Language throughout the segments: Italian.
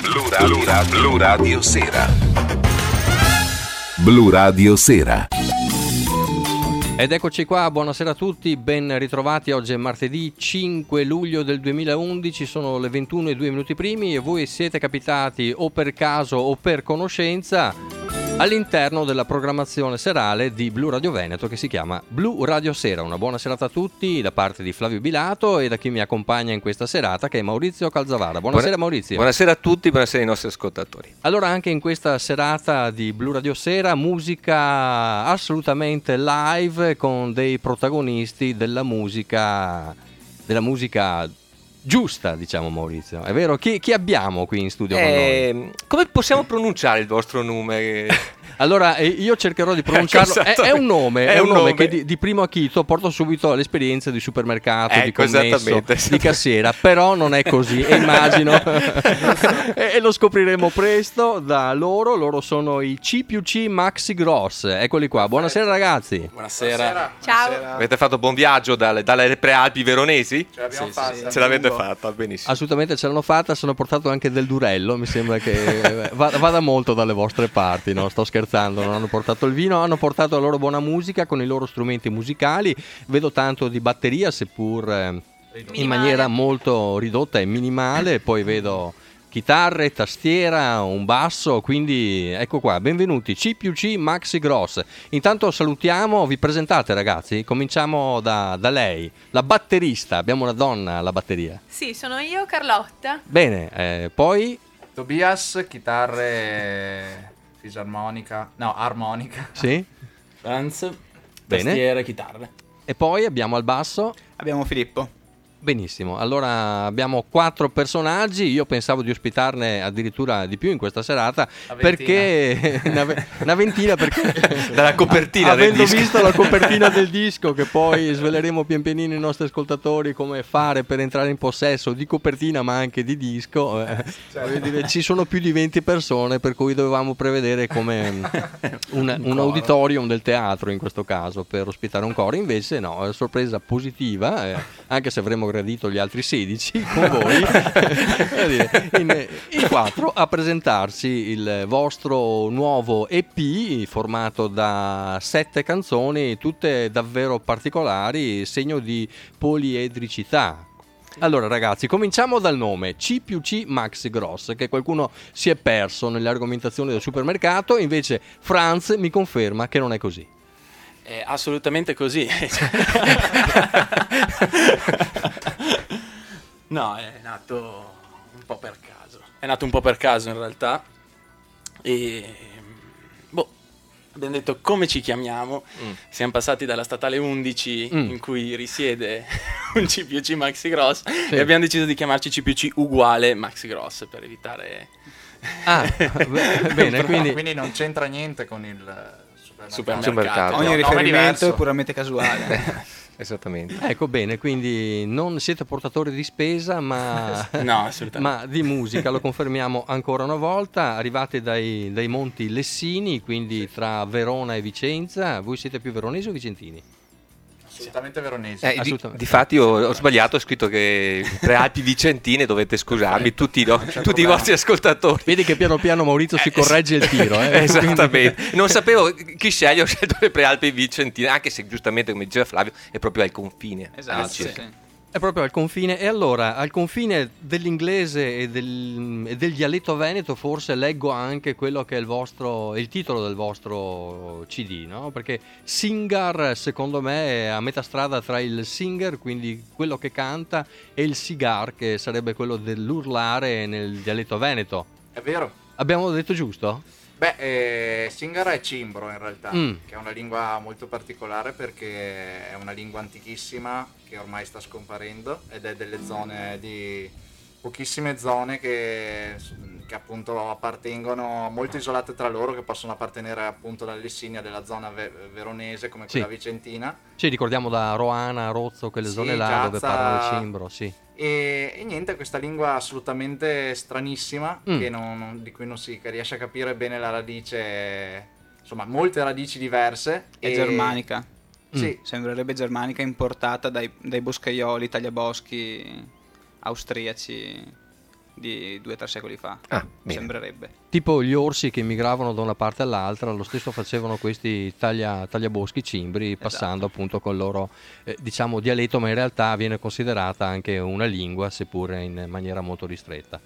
Blu Radio Sera. Blu Radio Sera. Ed eccoci qua, buonasera a tutti, ben ritrovati. Oggi è martedì 5 luglio del 2011, sono le 21:02 primi e voi siete capitati o per caso o per conoscenza all'interno della programmazione serale di Blu Radio Veneto che si chiama Blu Radio Sera. Una buona serata a tutti da parte di Flavio Bilato e da chi mi accompagna in questa serata, che è Maurizio Calzavara. Buonasera Maurizio. Buonasera a tutti, buonasera ai nostri ascoltatori. Allora, anche in questa serata di Blu Radio Sera, musica assolutamente live con dei protagonisti della musica giusta, diciamo, Maurizio. È vero? Chi abbiamo qui in studio con noi? Come possiamo pronunciare il vostro nome? Allora, io cercherò di pronunciarlo. È un nome che di primo acchito porta subito all'esperienza di supermercato, di commesso, di cassiera, però non è così, e immagino e lo scopriremo presto da loro. Loro sono i C+C Maxi Gross. Eccoli qua. Buonasera ragazzi. Buonasera. Ciao. Avete fatto buon viaggio dalle Prealpi veronesi? Ce l'abbiamo fatta. Ce l'avete fatta, benissimo. Assolutamente ce l'hanno fatta. Sono portato anche del Durello. Mi sembra che vada molto dalle vostre parti, no? Sto scherzando. Non hanno portato il vino, hanno portato la loro buona musica con i loro strumenti musicali. Vedo tanto di batteria, seppur in maniera molto ridotta e minimale. Poi vedo chitarre, tastiera, un basso, quindi ecco qua, benvenuti C+C Maxi Gross. Intanto salutiamo, vi presentate ragazzi, cominciamo da lei, la batterista. Abbiamo una donna alla batteria. Sì, sono io, Carlotta. Bene, poi Tobias, chitarre, armonica. Sì. Franz, Bene. tastiere, chitarre. E poi abbiamo al basso Abbiamo Filippo. Benissimo, allora abbiamo 4 personaggi. Io pensavo di ospitarne addirittura di più in questa serata, perché una ventina, perché dalla copertina del avendo disco. visto la copertina del disco, che poi sveleremo pian pianino ai nostri ascoltatori come fare per entrare in possesso di copertina ma anche di disco, voglio dire, ci sono più di 20 persone, per cui dovevamo prevedere come un auditorium del teatro in questo caso per ospitare un coro. Invece no, sorpresa positiva, anche se avremmo gradito gli altri 16 con voi. in 4 a presentarci il vostro nuovo EP formato da 7 canzoni, tutte davvero particolari, segno di poliedricità. Allora ragazzi, cominciamo dal nome C+C Maxi Gross, che qualcuno si è perso nelle argomentazioni del supermercato. Invece Franz mi conferma che non è così. È assolutamente così. No, è nato un po' per caso. È nato un po' per caso in realtà. E abbiamo detto come ci chiamiamo. Siamo passati dalla statale 11 in cui risiede un C+C Maxi Gross, e abbiamo deciso di chiamarci C+C uguale Maxi Gross per evitare. Bene, quindi non c'entra niente con il supermercato. Ogni riferimento è puramente casuale. Esattamente. Ecco, bene, quindi non siete portatori di spesa, ma, No, assolutamente. ma di musica, lo confermiamo ancora una volta. Arrivate dai Monti Lessini, quindi tra Verona e Vicenza. Voi siete più veronesi o vicentini? Assolutamente veronesi. Assolutamente. Difatti ho sbagliato, ho scritto che Prealpi Vicentine, dovete scusarmi, tutti i vostri ascoltatori. Vedi che piano piano Maurizio si corregge il tiro. Esattamente. Non sapevo chi sceglie, ho scelto le Prealpi Vicentine, anche se giustamente, come diceva Flavio, è proprio al confine. Esatto, Sì. È proprio al confine. E allora, al confine dell'inglese e del dialetto veneto, forse leggo anche quello che è il titolo del vostro CD, no? Perché Singar, secondo me, è a metà strada tra il singer, quindi quello che canta, e il sigar, che sarebbe quello dell'urlare nel dialetto veneto. È vero. Abbiamo detto giusto? Singara è cimbro in realtà, che è una lingua molto particolare perché è una lingua antichissima che ormai sta scomparendo ed è delle zone di pochissime zone che appunto appartengono, molto isolate tra loro, che possono appartenere appunto alla Lessinia della zona veronese come quella vicentina. Sì, ricordiamo da Roana, Rozzo, quelle zone là dove parlano il cimbro, sì. E niente, questa lingua assolutamente stranissima che di cui non si riesce a capire bene la radice, insomma molte radici diverse. È germanica. Sì. Sembrerebbe germanica, importata dai boscaioli, tagliaboschi austriaci di 2 o 3 secoli fa. Bene. Sembrerebbe. Tipo gli orsi che migravano da una parte all'altra, lo stesso facevano questi tagliaboschi cimbri, passando appunto col loro diciamo dialetto, ma in realtà viene considerata anche una lingua, seppure in maniera molto ristretta.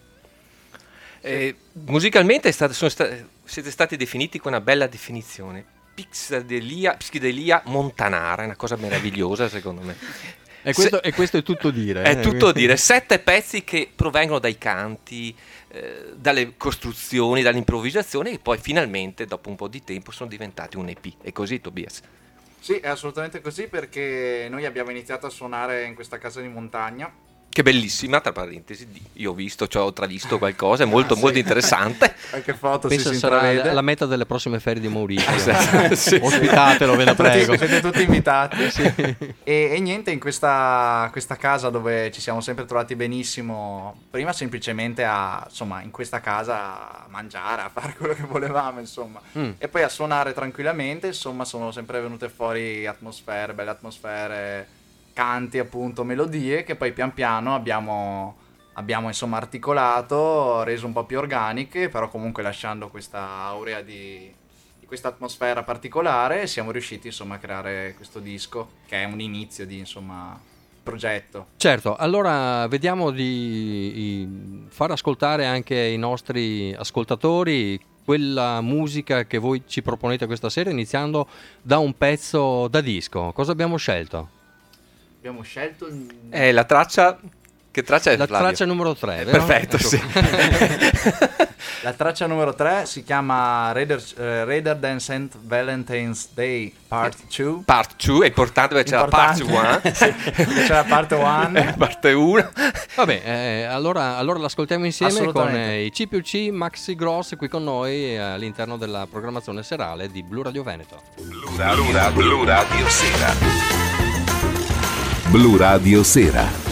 Musicalmente siete stati definiti con una bella definizione: psichedelia montanara, è una cosa meravigliosa secondo me. E questo è tutto dire. È tutto dire. 7 pezzi che provengono dai canti, dalle costruzioni, dall'improvvisazione, e poi finalmente dopo un po' di tempo sono diventati un EP. È così, Tobias? Sì, è assolutamente così, perché noi abbiamo iniziato a suonare in questa casa di montagna. Che bellissima, tra parentesi, io ho visto, cioè ho travisto qualcosa, è molto molto interessante. Qualche foto Penso si sarà intravede. la meta delle prossime ferie di Maurizio. Sì. Ospitatelo, ve la prego. Siete tutti invitati. Sì. E niente, in questa casa dove ci siamo sempre trovati benissimo, prima semplicemente in questa casa a mangiare, a fare quello che volevamo, insomma. E poi a suonare tranquillamente, insomma, sono sempre venute fuori atmosfere, belle atmosfere, canti, appunto, melodie che poi pian piano abbiamo insomma articolato, reso un po' più organiche, però comunque lasciando questa aurea di questa atmosfera particolare, e siamo riusciti insomma a creare questo disco che è un inizio di insomma progetto. Certo, allora vediamo di far ascoltare anche ai nostri ascoltatori quella musica che voi ci proponete questa sera, iniziando da un pezzo da disco. Cosa abbiamo scelto? Abbiamo scelto La traccia. Che traccia è, la Flavio? traccia numero 3, vero? Perfetto, Ecco. sì. la traccia numero 3, si chiama Rather Than St. Valentine's Day Part 2. Part 2 è importante perché c'è la Part 1. C'è la Part 1. Parte 1. Vabbè, allora l'ascoltiamo insieme con Assolutamente. i CPUC Maxi Gross qui con noi all'interno della programmazione serale di Blu Radio Veneto. Blu Radio Sera. Blu Radio Sera.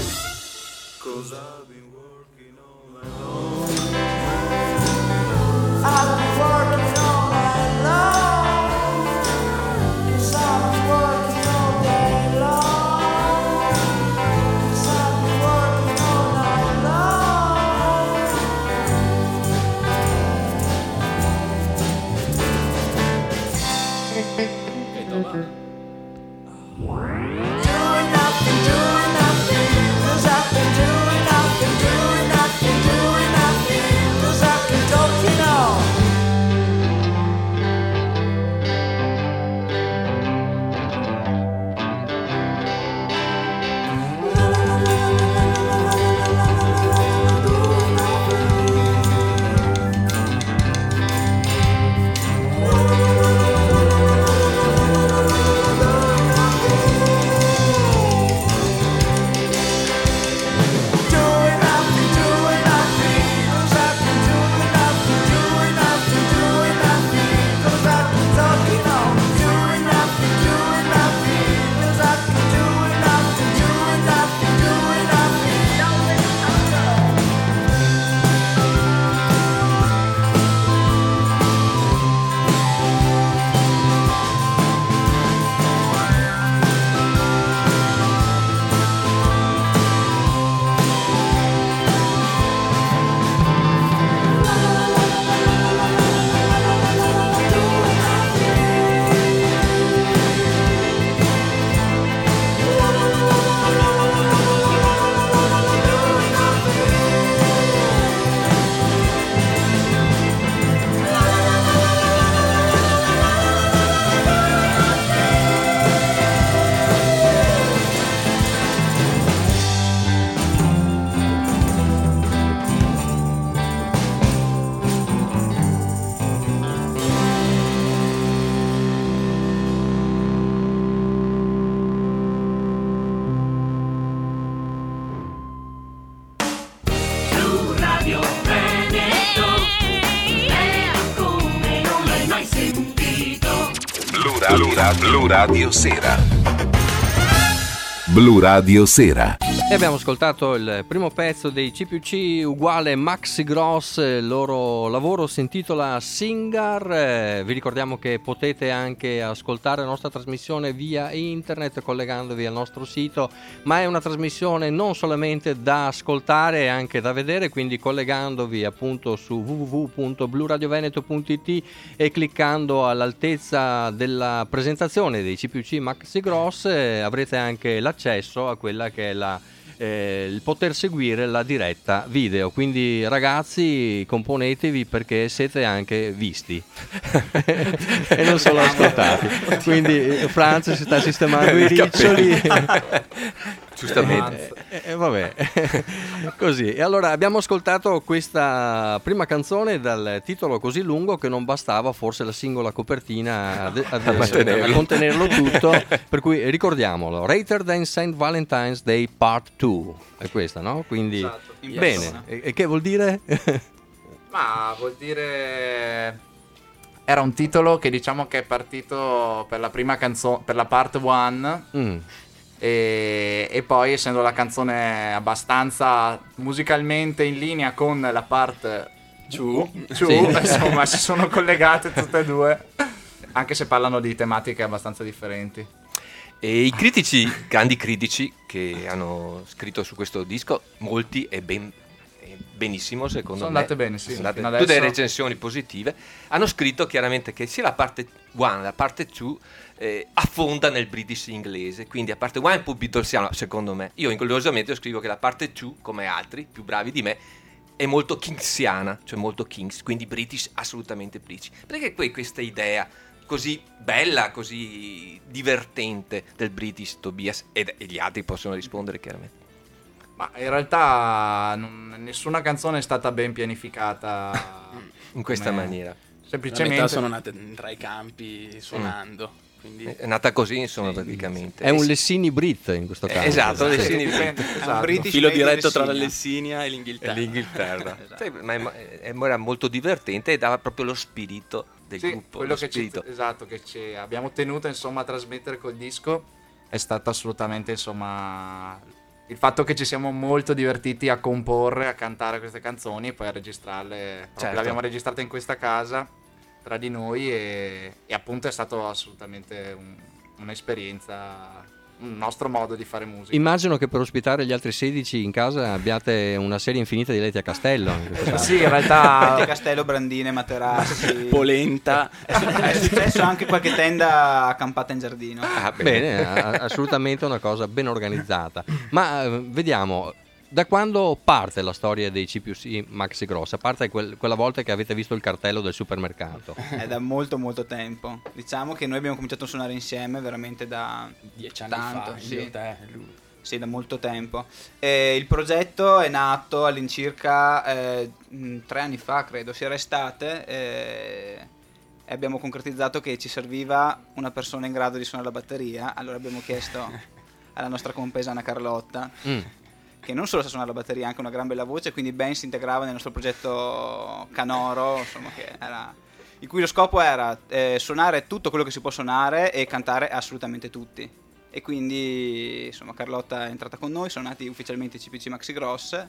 Blu Radio Sera. Blu Radio Sera. E abbiamo ascoltato il primo pezzo dei C+C uguale Maxi Gross, il loro lavoro si intitola Singer. Vi ricordiamo che potete anche ascoltare la nostra trasmissione via internet collegandovi al nostro sito, ma è una trasmissione non solamente da ascoltare, anche da vedere, quindi collegandovi appunto su www.bluradioveneto.it e cliccando all'altezza della presentazione dei C+C Maxi Gross avrete anche l'accesso a quella che è il poter seguire la diretta video. Quindi ragazzi, componetevi perché siete anche visti e non solo ascoltati. Quindi Franz si sta sistemando i riccioli. Giustamente. Vabbè, così. E allora abbiamo ascoltato questa prima canzone dal titolo così lungo che non bastava forse la singola copertina a contenerlo tutto, per cui ricordiamolo: Later Than St. Valentine's Day Part 2 è questa, no? Quindi esatto. bene. E che vuol dire? Ma vuol dire... Era un titolo che diciamo che è partito per la prima canzone, per la part 1. E poi, essendo la canzone abbastanza musicalmente in linea con la part 2, insomma si sono collegate tutte e due, anche se parlano di tematiche abbastanza differenti. E i critici, grandi critici che hanno scritto su questo disco, molti e benissimo secondo sono me, andate bene, sì, sono andate fino tutte adesso. recensioni positive, hanno scritto chiaramente che sia la parte 1 e la parte 2 affonda nel British inglese, quindi la parte 1 è un po' beatlesiana secondo me. Io ingolosamente scrivo che la parte 2, come altri più bravi di me, è molto kingsiana, cioè molto Kings, quindi British, assolutamente British, perché poi questa idea così bella, così divertente del British, Tobias, e gli altri possono rispondere chiaramente. Ma in realtà nessuna canzone è stata ben pianificata In questa come- maniera. La Semplicemente metà sono nate tra i campi suonando, quindi È nata così, insomma, praticamente. È un Lessini Brit in questo caso. Esatto, Sì, Lessini dipende, È un esatto. British filo made in diretto tra la Lessinia. Lessinia e l'Inghilterra. l'Inghilterra. Esatto. Sì, ma era molto divertente e dava proprio lo spirito del Sì, gruppo. quello Lo che spirito. ci abbiamo tenuto insomma a trasmettere col disco è stato assolutamente insomma il fatto che ci siamo molto divertiti a comporre, a cantare queste canzoni e poi a registrarle. Proprio Certo. le abbiamo registrate in questa casa tra di noi e appunto è stato assolutamente un'esperienza, un nostro modo di fare musica. Immagino che per ospitare gli altri 16 in casa abbiate una serie infinita di letti a castello. Sì, in Letti realtà Castello, brandine, materassi. Polenta. È successo anche qualche tenda accampata in giardino. Ah, Bene, assolutamente una cosa ben organizzata. Ma vediamo, da quando parte la storia dei C+C Maxi Gross? A parte quella volta che avete visto il cartello del supermercato. È da molto molto tempo. Diciamo che noi abbiamo cominciato a suonare insieme veramente da 10 anni tanto, fa, sì. io, te, lui. Sì, da molto tempo. Il progetto è nato all'incirca 3 anni fa, credo, sia estate, e abbiamo concretizzato che ci serviva una persona in grado di suonare la batteria. Allora abbiamo chiesto alla nostra compaesana Carlotta, che non solo sa suonare la batteria, ha anche una gran bella voce, quindi ben si integrava nel nostro progetto canoro, insomma, il cui lo scopo era suonare tutto quello che si può suonare e cantare assolutamente tutti. E quindi insomma Carlotta è entrata con noi, sono nati ufficialmente i C+C Maxi Gross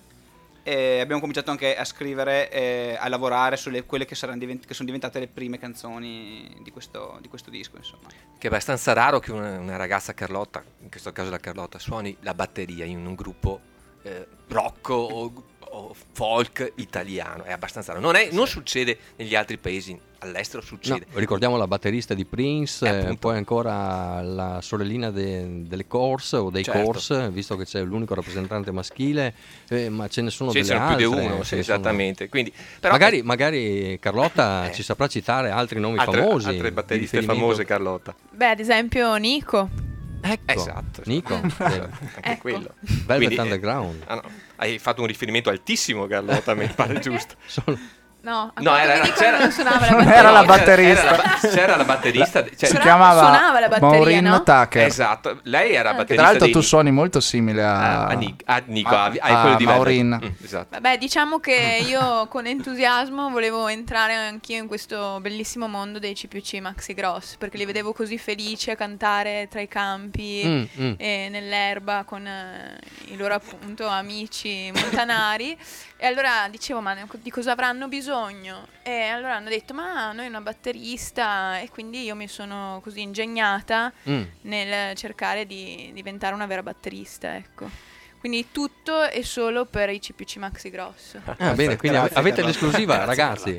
e abbiamo cominciato anche a scrivere, a lavorare sulle quelle che sono diventate le prime canzoni di questo disco, insomma. Che è abbastanza raro che una ragazza, Carlotta, in questo caso la Carlotta, suoni la batteria in un gruppo rock o folk italiano. È abbastanza raro. Non succede negli altri paesi, all'estero succede. No, ricordiamo la batterista di Prince, appunto. poi ancora la sorellina delle Course o dei Certo. Course, visto che c'è l'unico rappresentante maschile, ma ce ne sono Sì, delle ce ne sono altre. più di uno, sì, ce ne sono- esattamente. Quindi, però, Magari Carlotta ci saprà citare altri nomi famosi. altre di batteriste riferimento. famose, Carlotta. Beh, ad esempio Nico. Ecco, Esatto. Nico, Anche Ecco. quello. Velvet Quindi, Underground. no, hai fatto un riferimento altissimo, Carlotta, mi pare giusto. Sono- No, No, non suonava la Non batteria. era la batterista. C'era la batterista. Si cioè, chiamava suonava la batteria, Maureen no? Tucker. esatto, lei era Che batterista. tra l'altro dei tu suoni molto simile a Nico, a quello di Maureen. Velvet. Esatto. Vabbè, diciamo che io con entusiasmo volevo entrare anch'io in questo bellissimo mondo dei C+C Maxi Gross, perché li vedevo così felici a cantare tra i campi e nell'erba con i loro appunto amici montanari. E allora dicevo, ma di cosa avranno bisogno? E allora hanno detto, ma noi una batterista, e quindi io mi sono così ingegnata nel cercare di diventare una vera batterista, ecco. Quindi tutto è solo per i CPC Maxi Gross. Ah, bene, quindi avete l'esclusiva, ragazzi.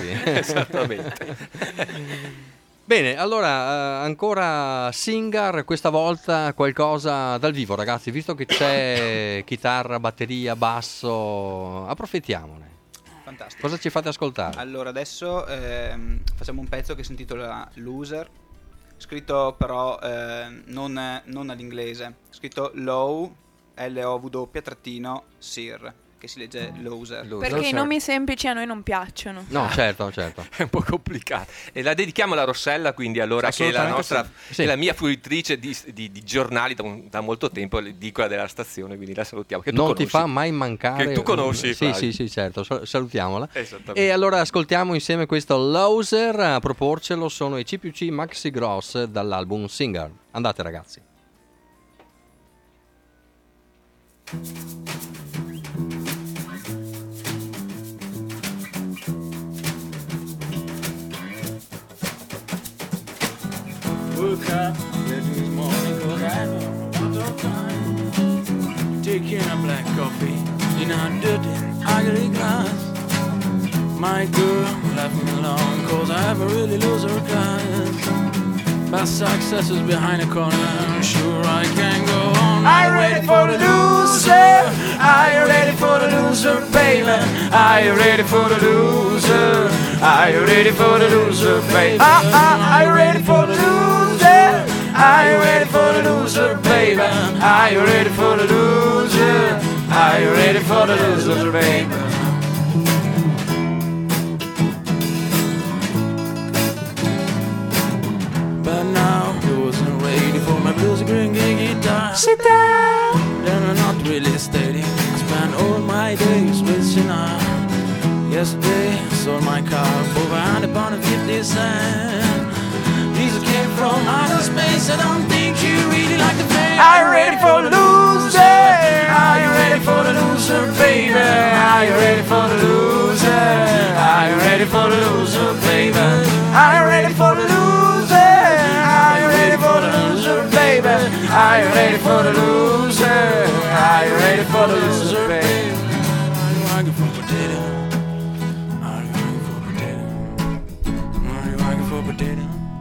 Esattamente. Bene, allora ancora Singar, questa volta qualcosa dal vivo, ragazzi, visto che c'è chitarra, batteria, basso, approfittiamone. Fantastico. Cosa ci fate ascoltare? Allora, adesso facciamo un pezzo che si intitola Loser, scritto però non all'inglese, scritto Low, L-O-W-Sir, che si legge Loser. Perché i nomi semplici a noi non piacciono. No, certo. È un po' complicato. E la dedichiamo alla Rossella, quindi allora, che è la nostra, sì. è la mia fruitrice di giornali da molto tempo, l'edicola della stazione, quindi la salutiamo. Che tu Non conosci. ti fa mai mancare. Che tu conosci, Sì, Flavio. sì, certo, salutiamola. Esattamente. E allora ascoltiamo insieme questo Loser, a proporcelo sono i CPC Maxi Gross dall'album Singar. Andate, ragazzi. Woke up this morning 'cause I had a lot of time. Taking a black coffee in a dirty, ugly glass. My girl left me alone 'cause I have a really loser class. But success is behind a corner, sure I can go on. Are you ready for the loser? Are you ready for the loser, baby? Are you ready for the loser? Are you ready for the loser, baby? Are you ready for the loser? Are you ready for the loser, baby? Are you ready for the loser? Are you ready for the loser, baby? But now you wasn't ready for my blues green guitar. Sit down. Then I'm not really steady. I spend all my days with Sinai. Yesterday I sold my car for £150. Jesus came from outer space. I don't think you really like the band. Are you ready for the loser? Are you ready for the loser, baby? Are you ready for the loser? Are you ready for the loser, baby? Are you ready for the loser? Are you ready for the loser, baby? Are you ready for the loser? Are you ready for the loser, baby? Are you hungry for potato? Are you hungry for potato? Are you hungry for potato?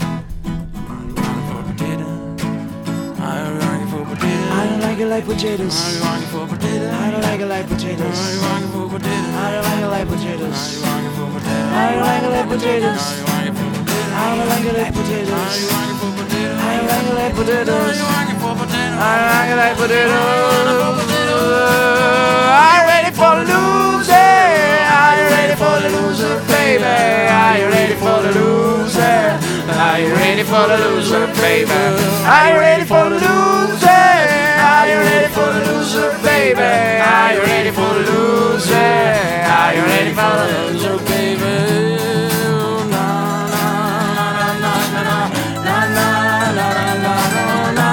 I don't like it like potatoes. I don't like it for potatoes. I don't like it like potatoes. I don't like it for potatoes. I don't like it like potatoes. I don't like it like potatoes. I don't like it like potatoes. I don't like it for potatoes. I don't like it like potatoes. I don't like it for potatoes. I don't like it like potatoes. Are you ready for the loser? Are you ready for the loser, baby? Are you ready for the loser? Are you ready for the loser, baby? Are you ready for the loser? Are you ready for the loser, baby? Are you ready for the loser? Are you ready for the loser, baby? Na na na na na na na na na na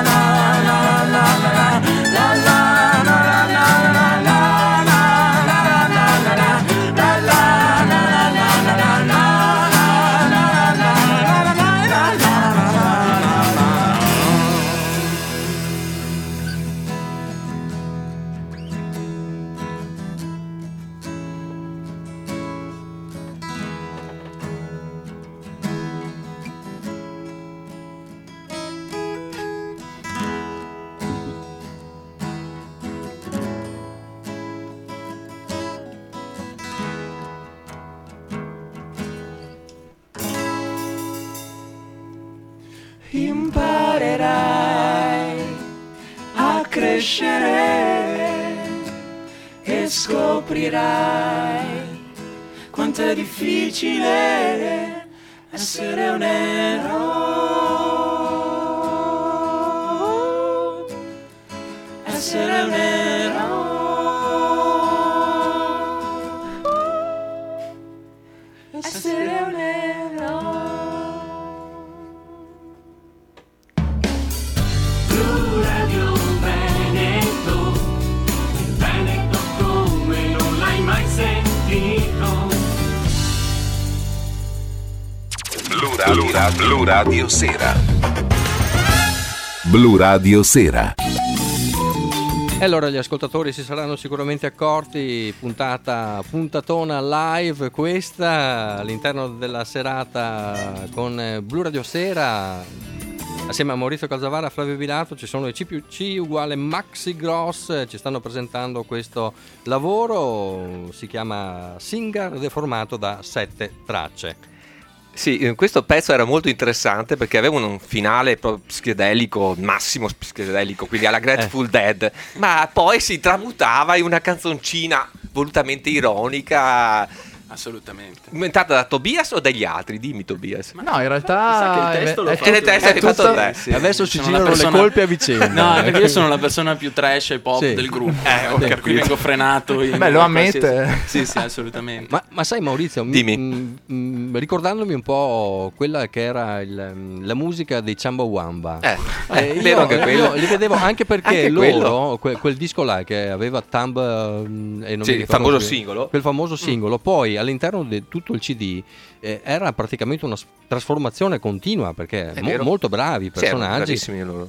imparerai a crescere e scoprirai quanto è difficile essere un eroe, essere un eroe, essere un eroe. Blu Radio Veneto, il Veneto come non l'hai mai sentito. Blu Radio Sera. Blu Radio Sera. E allora gli ascoltatori si saranno sicuramente accorti, puntatona live questa all'interno della serata con Blu Radio Sera. Assieme a Maurizio Calzavara e Flavio Bilato ci sono i C+C uguale Maxi Gross, ci stanno presentando questo lavoro, si chiama Singer ed è formato da 7 tracce. Sì, questo pezzo era molto interessante perché aveva un finale proprio psichedelico, massimo psichedelico, quindi alla Grateful Dead, ma poi si tramutava in una canzoncina volutamente ironica. Assolutamente. Inventata da Tobias o dagli altri? Dimmi Tobias. Ma no, in realtà che il testo è il testo che hai fatto te. Sì. Adesso ci Sono girano la persona- le colpe a vicenda. No, perché io sono la persona più trash e pop Sì. del gruppo. Ho Per cui vengo frenato. Beh, lo ammette. Sì, assolutamente. Ma sai Maurizio, Dimmi. ricordandomi un po' quella che era la musica dei Chumbawamba, vero anche quello. io li vedevo anche perché Anche loro, quel disco là che aveva Thumb e non Sì, mi il ricordo famoso più, singolo. quel famoso singolo, poi all'interno di tutto il CD era praticamente una trasformazione continua perché È vero. molto bravi Sì, erano personaggi. bravissimi loro.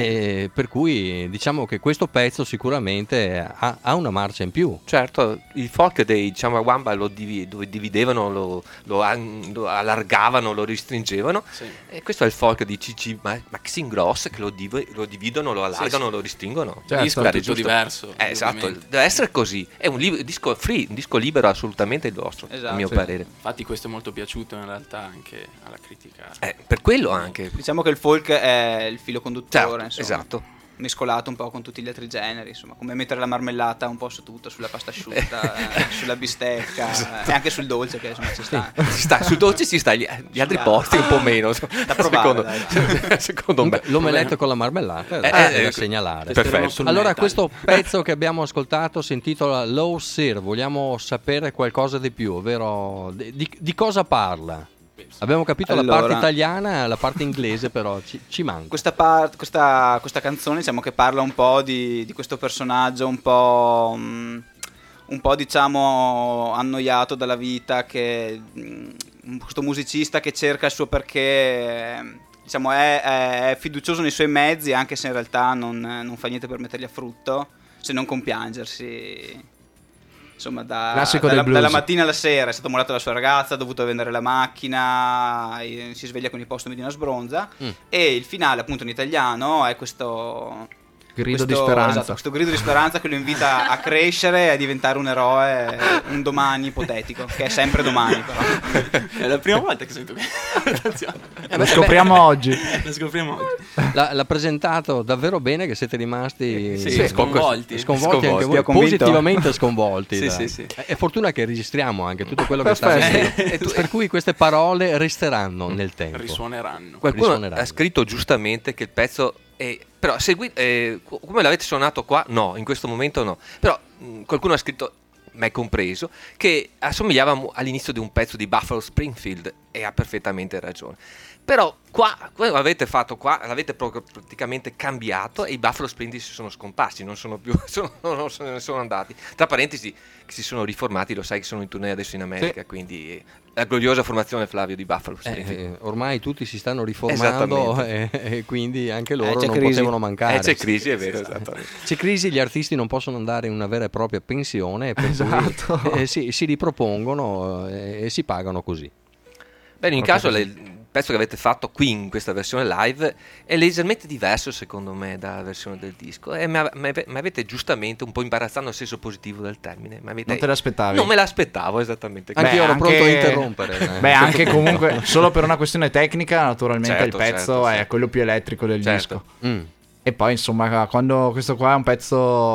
Per cui diciamo che questo pezzo sicuramente ha una marcia in più. Certo, il folk dei Chumbawamba lo dividevano, lo allargavano, lo restringevano. Sì. E questo è il folk di C.C. Maxine Gross che lo dividono, lo allargano, lo restringono. Certo. Il disco è Guarda, tutto giusto. diverso. Esatto, ovviamente. deve essere così. È un disco free, un disco libero assolutamente il vostro, Esatto, a mio sì. parere. Infatti questo è molto piaciuto in realtà anche alla critica. Per quello anche. Diciamo che il folk è il filo conduttore, Certo, insomma, esatto. mescolato un po' con tutti gli altri generi, insomma, come mettere la marmellata un po' su tutto, sulla pasta asciutta, sulla bistecca e anche sul dolce che insomma ci sta. Si sta, sul dolce ci sta, gli altri posti un po' meno. Da provare, secondo me. L'omelette con la marmellata è da segnalare. Perfetto. Allora questo pezzo che abbiamo ascoltato si intitola Low Sir, vogliamo sapere qualcosa di più, ovvero di cosa parla? Abbiamo capito la Allora, parte italiana, la parte inglese però ci manca. Questa canzone diciamo che parla un po' di questo personaggio un po' diciamo annoiato dalla vita, che questo musicista che cerca il suo perché, diciamo è fiducioso nei suoi mezzi, anche se in realtà non fa niente per metterli a frutto, se non compiangersi. Insomma, Classico del blues. dalla mattina alla sera è stato mollato dalla sua ragazza, ha dovuto vendere la macchina, si sveglia con i postumi di una sbronza. E il finale, appunto in italiano, è questo Grido di speranza. Esatto, questo grido di speranza che lo invita a crescere e a diventare un eroe un domani ipotetico, che è sempre domani però. È la prima volta che sento che Lo scopriamo oggi. lo scopriamo oggi. L'ha presentato davvero bene, che siete rimasti sconvolti. sconvolti anche Vi voi, ho convinto? positivamente sconvolti. Sì, dai. sì. È fortuna che registriamo anche tutto quello che sta Perfetto. dicendo, per cui queste parole resteranno nel tempo. Risuoneranno. Qualcuno Risuoneranno. ha scritto giustamente che il pezzo è, però come l'avete suonato qua? No, in questo momento no. Però qualcuno ha scritto, me compreso, che assomigliava all'inizio di un pezzo di Buffalo Springfield, e ha perfettamente ragione. Però qua, quello che avete fatto qua, l'avete proprio praticamente cambiato e i Buffalo Springfield si sono scomparsi, non sono più, non se ne sono andati. Tra parentesi, che si sono riformati, lo sai che sono in tournée adesso in America, quindi la gloriosa formazione, Flavio, di Buffalo Springfield. Ormai tutti si stanno riformando e quindi anche loro c'è non crisi. potevano mancare. C'è crisi, è vero, esattamente. C'è crisi, gli artisti non possono andare in una vera e propria pensione, per cui si ripropongono e si pagano così. Bene, in caso il pezzo che avete fatto qui in questa versione live è leggermente diverso secondo me dalla versione del disco, e mi avete giustamente un po' imbarazzato nel senso positivo del termine. Non te l'aspettavi? Non me l'aspettavo esattamente. Anche io ero anche- pronto a interrompere. Beh, anche comunque solo per una questione tecnica, naturalmente Certo, il pezzo certo, è certo. quello più elettrico del Certo. disco. E poi insomma, quando questo qua è un pezzo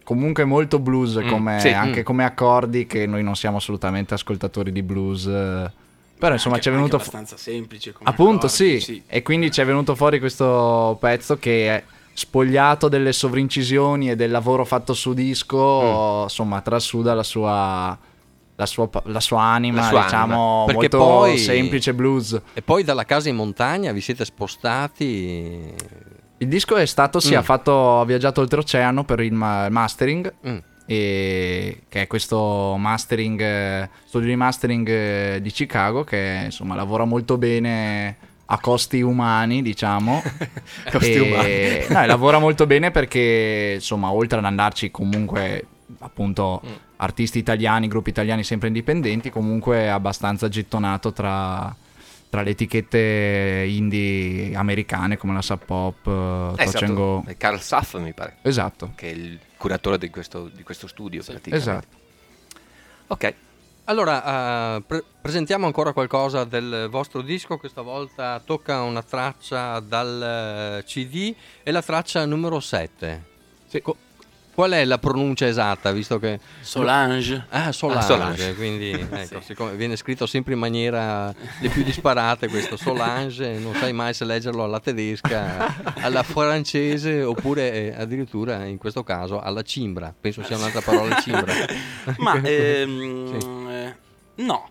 comunque molto blues sì. come accordi, che noi non siamo assolutamente ascoltatori di blues. Però insomma ci è venuto abbastanza semplice come appunto accordi, sì. E quindi ci è venuto fuori questo pezzo che è spogliato delle sovrincisioni e del lavoro fatto su disco, insomma trasuda la sua anima, diciamo, perché molto poi, semplice blues. E poi dalla casa in montagna vi siete spostati? Il disco è stato, ha viaggiato oltreoceano per il mastering, e che è questo studio di mastering di Chicago, che insomma lavora molto bene a costi umani, diciamo. umani. No, lavora molto bene perché insomma, oltre ad andarci comunque appunto artisti italiani, gruppi italiani sempre indipendenti, comunque è abbastanza gettonato tra le etichette indie americane come la Sub Pop, Touch and Go. Carl Saff, mi pare. Esatto. Che è il curatore di questo studio, praticamente. Esatto. Ok. Allora, presentiamo ancora qualcosa del vostro disco. Questa volta tocca una traccia dal CD, è la traccia numero 7. Sì. Qual è la pronuncia esatta, visto che... Solange. Solange. Quindi ecco, siccome viene scritto sempre in maniera le più disparate questo Solange, non sai mai se leggerlo alla tedesca, alla francese, oppure addirittura in questo caso alla cimbra. Penso sia un'altra parola, cimbra. Ma no.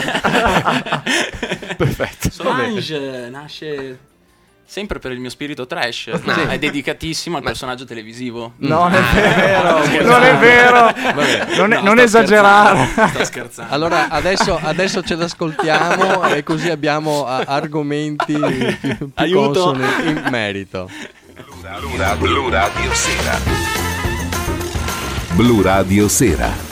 Perfetto. Solange nasce sempre per il mio spirito trash, è dedicatissimo al personaggio televisivo. Non è vero, non è vero, non esagerare. Sto scherzando. Allora adesso ce l'ascoltiamo e così abbiamo argomenti più Aiuto. consoni in merito. Blu Radio Sera. Blu Radio Sera.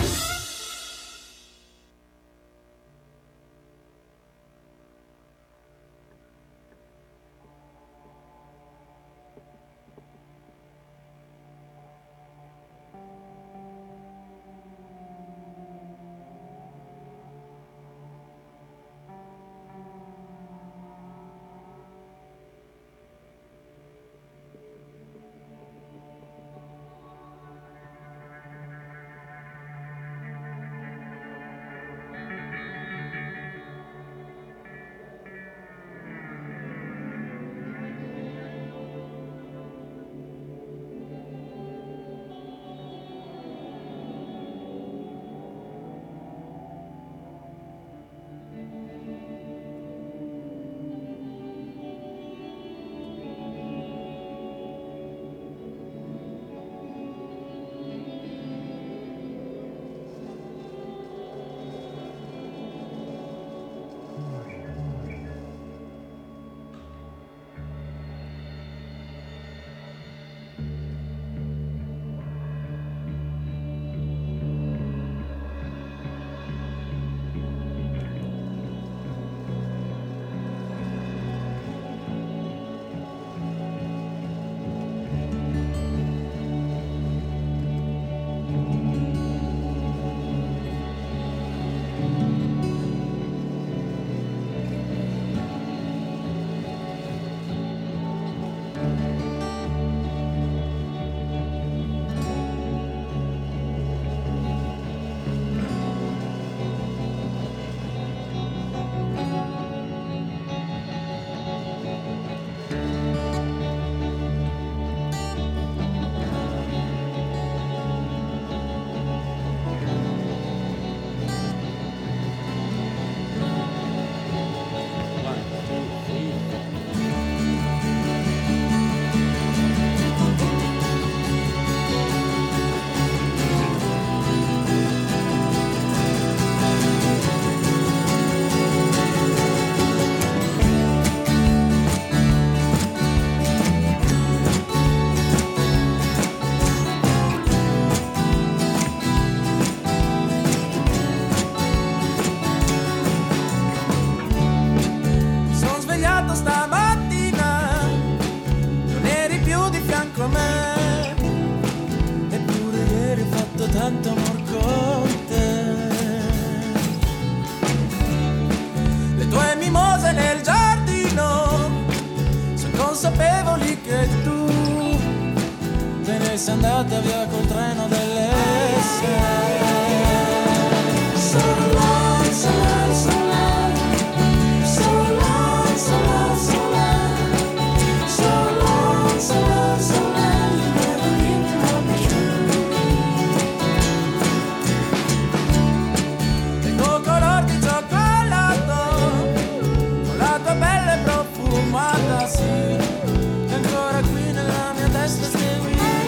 sei andata via col treno delle 6. Tengo color di cioccolato, con la tua pelle profumata, sì, e ancora qui nella mia testa segui.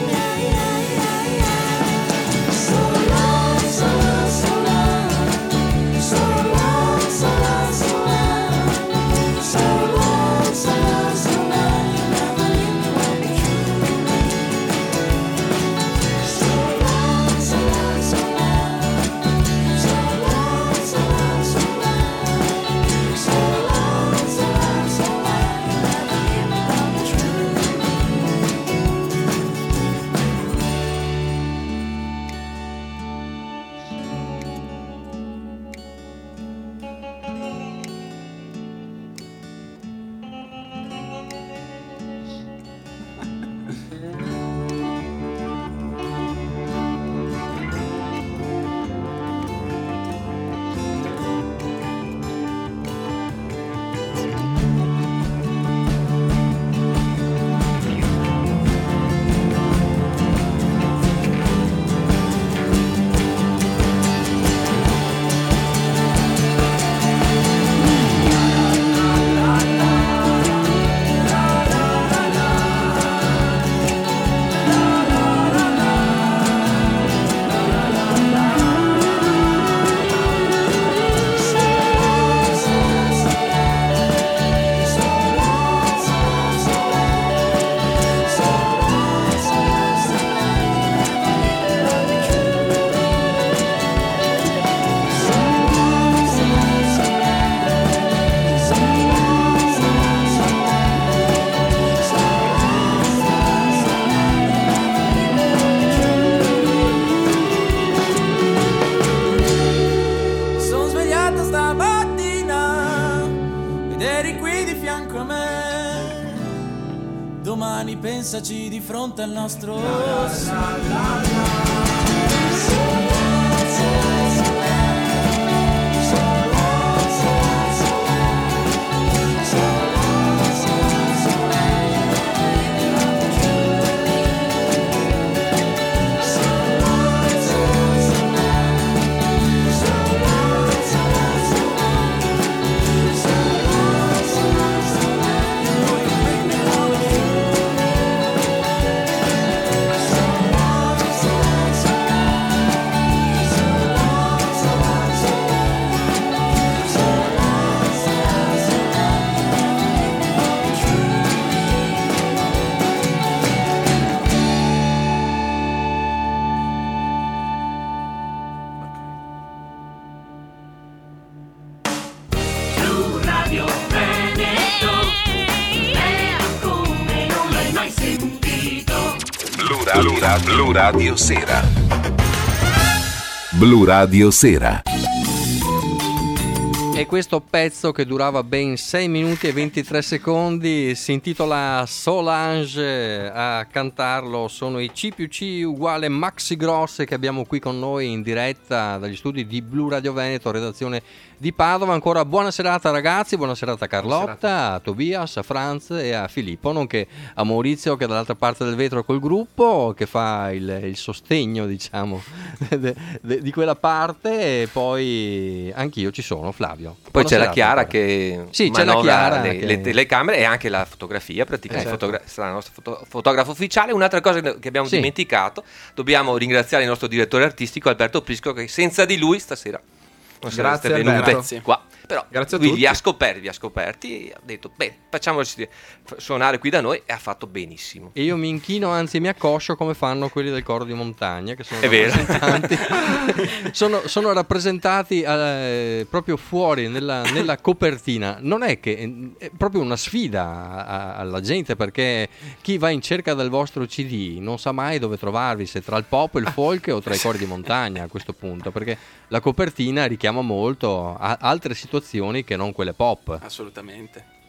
Domani pensaci di fronte al nostro Blu Radio Sera. Blu Radio Sera. E questo pezzo, che durava ben 6 minuti e 23 secondi, si intitola Solange. A cantarlo sono i C+C uguale Maxi Gross, che abbiamo qui con noi in diretta dagli studi di Blu Radio Veneto, redazione di Padova. Ancora buona serata ragazzi, buona serata a Carlotta, a Tobias, a Franz e a Filippo, nonché a Maurizio, che è dall'altra parte del vetro col gruppo, che fa il sostegno, diciamo, di quella parte. E poi anch'io ci sono, Flavio. Poi c'è la Chiara che manovra le telecamere e anche la fotografia, praticamente sarà la nostra fotografa ufficiale. Un'altra cosa che abbiamo dimenticato, dobbiamo ringraziare il nostro direttore artistico Alberto Prisco, che senza di lui stasera non sareste venuti qua. Però grazie a lui tutti. vi ha scoperti, ha detto bene, facciamoci suonare qui da noi, e ha fatto benissimo. E io mi inchino, anzi mi accoscio, come fanno quelli del coro di montagna, che sono rappresentanti. sono rappresentati proprio fuori nella copertina. Non è che è proprio una sfida alla gente, perché chi va in cerca del vostro CD non sa mai dove trovarvi, se tra il pop, il folk o tra i cori di montagna, a questo punto, perché la copertina richiama molto a altre situazioni che non quelle pop. Assolutamente.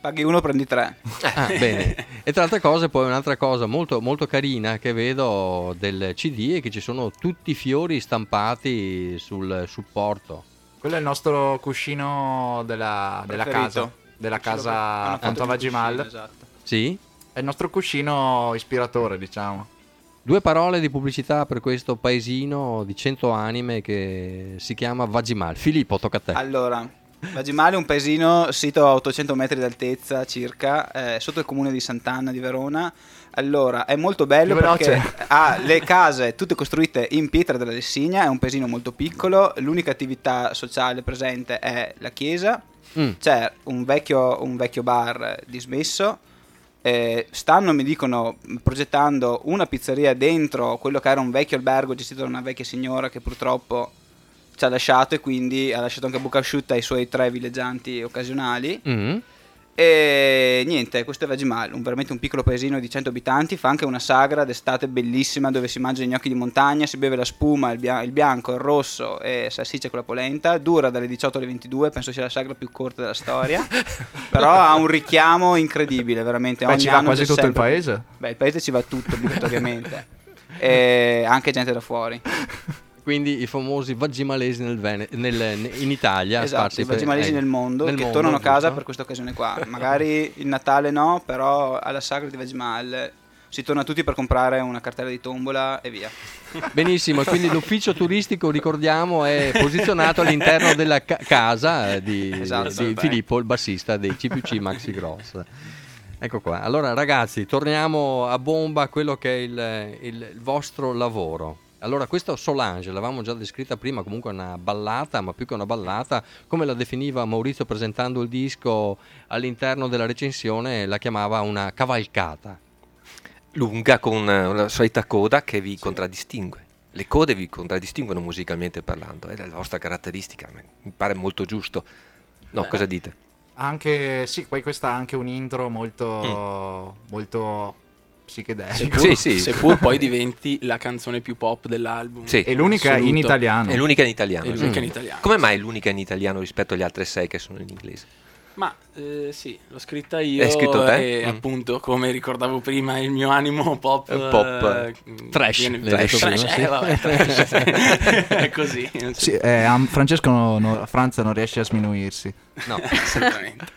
Paghi 1, prendi 3. Bene. E tra altre cose, poi un'altra cosa molto, molto carina che vedo del CD è che ci sono tutti i fiori stampati sul supporto. Quello è il nostro cuscino della casa. Della casa Fontavagimal. Esatto. Sì? È il nostro cuscino ispiratore, diciamo. 2 parole di pubblicità per questo paesino di 100 anime che si chiama Vagimal. Filippo, tocca a te. Allora, Vagimal è un paesino sito a 800 metri d'altezza circa, sotto il comune di Sant'Anna di Verona. Allora, è molto bello perché ha le case tutte costruite in pietra della Lessigna, è un paesino molto piccolo, l'unica attività sociale presente è la chiesa, c'è un vecchio bar dismesso. Stanno, mi dicono, progettando una pizzeria dentro quello che era un vecchio albergo gestito da una vecchia signora che purtroppo ci ha lasciato, e quindi ha lasciato anche a bocca asciutta ai suoi 3 villeggianti occasionali. E niente, questo è Vagimal, veramente un piccolo paesino di 100 abitanti. Fa anche una sagra d'estate bellissima dove si mangiano i gnocchi di montagna, si beve la spuma, il bianco, il rosso e salsiccia con la polenta. Dura dalle 18 alle 22, penso sia la sagra più corta della storia. Però ha un richiamo incredibile, veramente. Ci va quasi tutto il paese? Beh, il paese ci va tutto, obbligatoriamente. E anche gente da fuori. Quindi i famosi vagimalesi in Italia. Esatto, i vagimalesi nel mondo che tornano a casa per questa occasione qua. Magari il Natale no, però alla sagra di Vagimal si torna tutti per comprare una cartella di tombola e via. Benissimo, quindi l'ufficio turistico, ricordiamo, è posizionato all'interno della casa di Filippo, il bassista dei C+C Maxi Gross. Ecco qua. Allora ragazzi, torniamo a bomba a quello che è il vostro lavoro. Allora, questa Solange l'avevamo già descritta prima, comunque una ballata, ma più che una ballata, come la definiva Maurizio presentando il disco all'interno della recensione, la chiamava una cavalcata. Lunga, con la solita coda che vi contraddistingue. Le code vi contraddistinguono musicalmente parlando, è la vostra caratteristica, mi pare molto giusto. No, cosa dite? Anche, sì, poi questa ha anche un intro molto psichedelico. Seppur poi diventi la canzone più pop dell'album. Sì. È l'unica in italiano. È l'unica in italiano. In italiano. Come mai è l'unica in italiano rispetto agli altri 6 che sono in inglese? Ma sì, l'ho scritta io. Hai scritto te? E appunto, come ricordavo prima, il mio animo pop trash. È così. Sì, Francesco Franza non riesce a sminuirsi. No, assolutamente.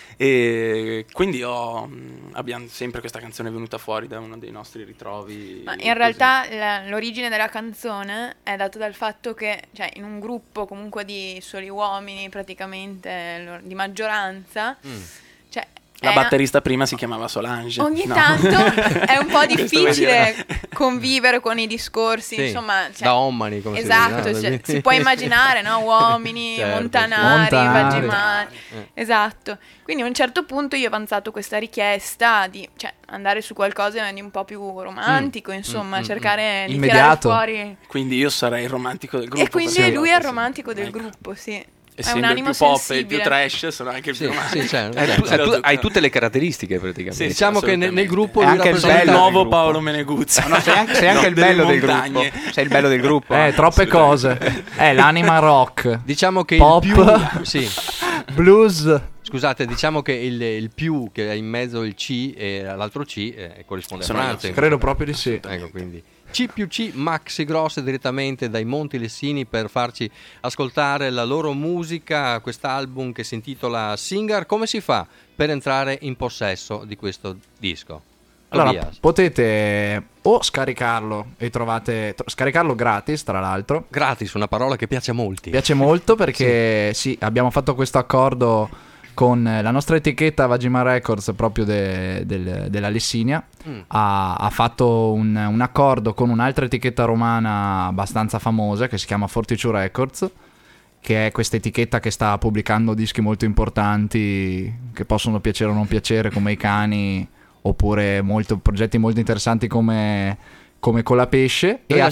E quindi abbiamo sempre questa canzone venuta fuori da uno dei nostri ritrovi. Ma in realtà l'origine della canzone è data dal fatto che, cioè, in un gruppo comunque di soli uomini, praticamente di maggioranza, cioè, la batterista prima si chiamava Solange. Ogni tanto è un po' difficile convivere con i discorsi, insomma, cioè, da omani, come esatto, si cioè, si può immaginare, no? Uomini, certo, montanari, vagimali, esatto. Quindi a un certo punto io ho avanzato questa richiesta di, cioè, andare su qualcosa di un po' più romantico, insomma, cercare di tirare fuori. Quindi io sarei il romantico del gruppo. E quindi lui è il romantico del gruppo, sì. Essendo è un animo il più pop sensibile. e il più trash, sono anche il più romantico. Certo. Hai tutte le caratteristiche praticamente. Diciamo che nel gruppo è lui anche rappresenta il nuovo Paolo Meneguzzi. No, sei anche il bello del gruppo. Sei il bello del gruppo. Troppe cose. L'anima rock. Diciamo che pop, il più sì. blues. Scusate, diciamo che il più che è in mezzo il C e l'altro C corrisponde a Franza. Credo proprio di sì. Ecco, quindi C+C Maxi Gross direttamente dai Monti Lessini per farci ascoltare la loro musica, quest'album che si intitola Singer. Come si fa per entrare in possesso di questo disco? Allora, potete o scaricarlo e scaricarlo gratis, tra l'altro. Gratis, una parola che piace a molti. Piace molto perché sì, abbiamo fatto questo accordo con la nostra etichetta Vagima Records proprio della Lessinia. Ha fatto un accordo con un'altra etichetta romana abbastanza famosa che si chiama Fortitude Records, che è questa etichetta che sta pubblicando dischi molto importanti che possono piacere o non piacere, come i Cani, oppure progetti molto interessanti come Colapesce. E la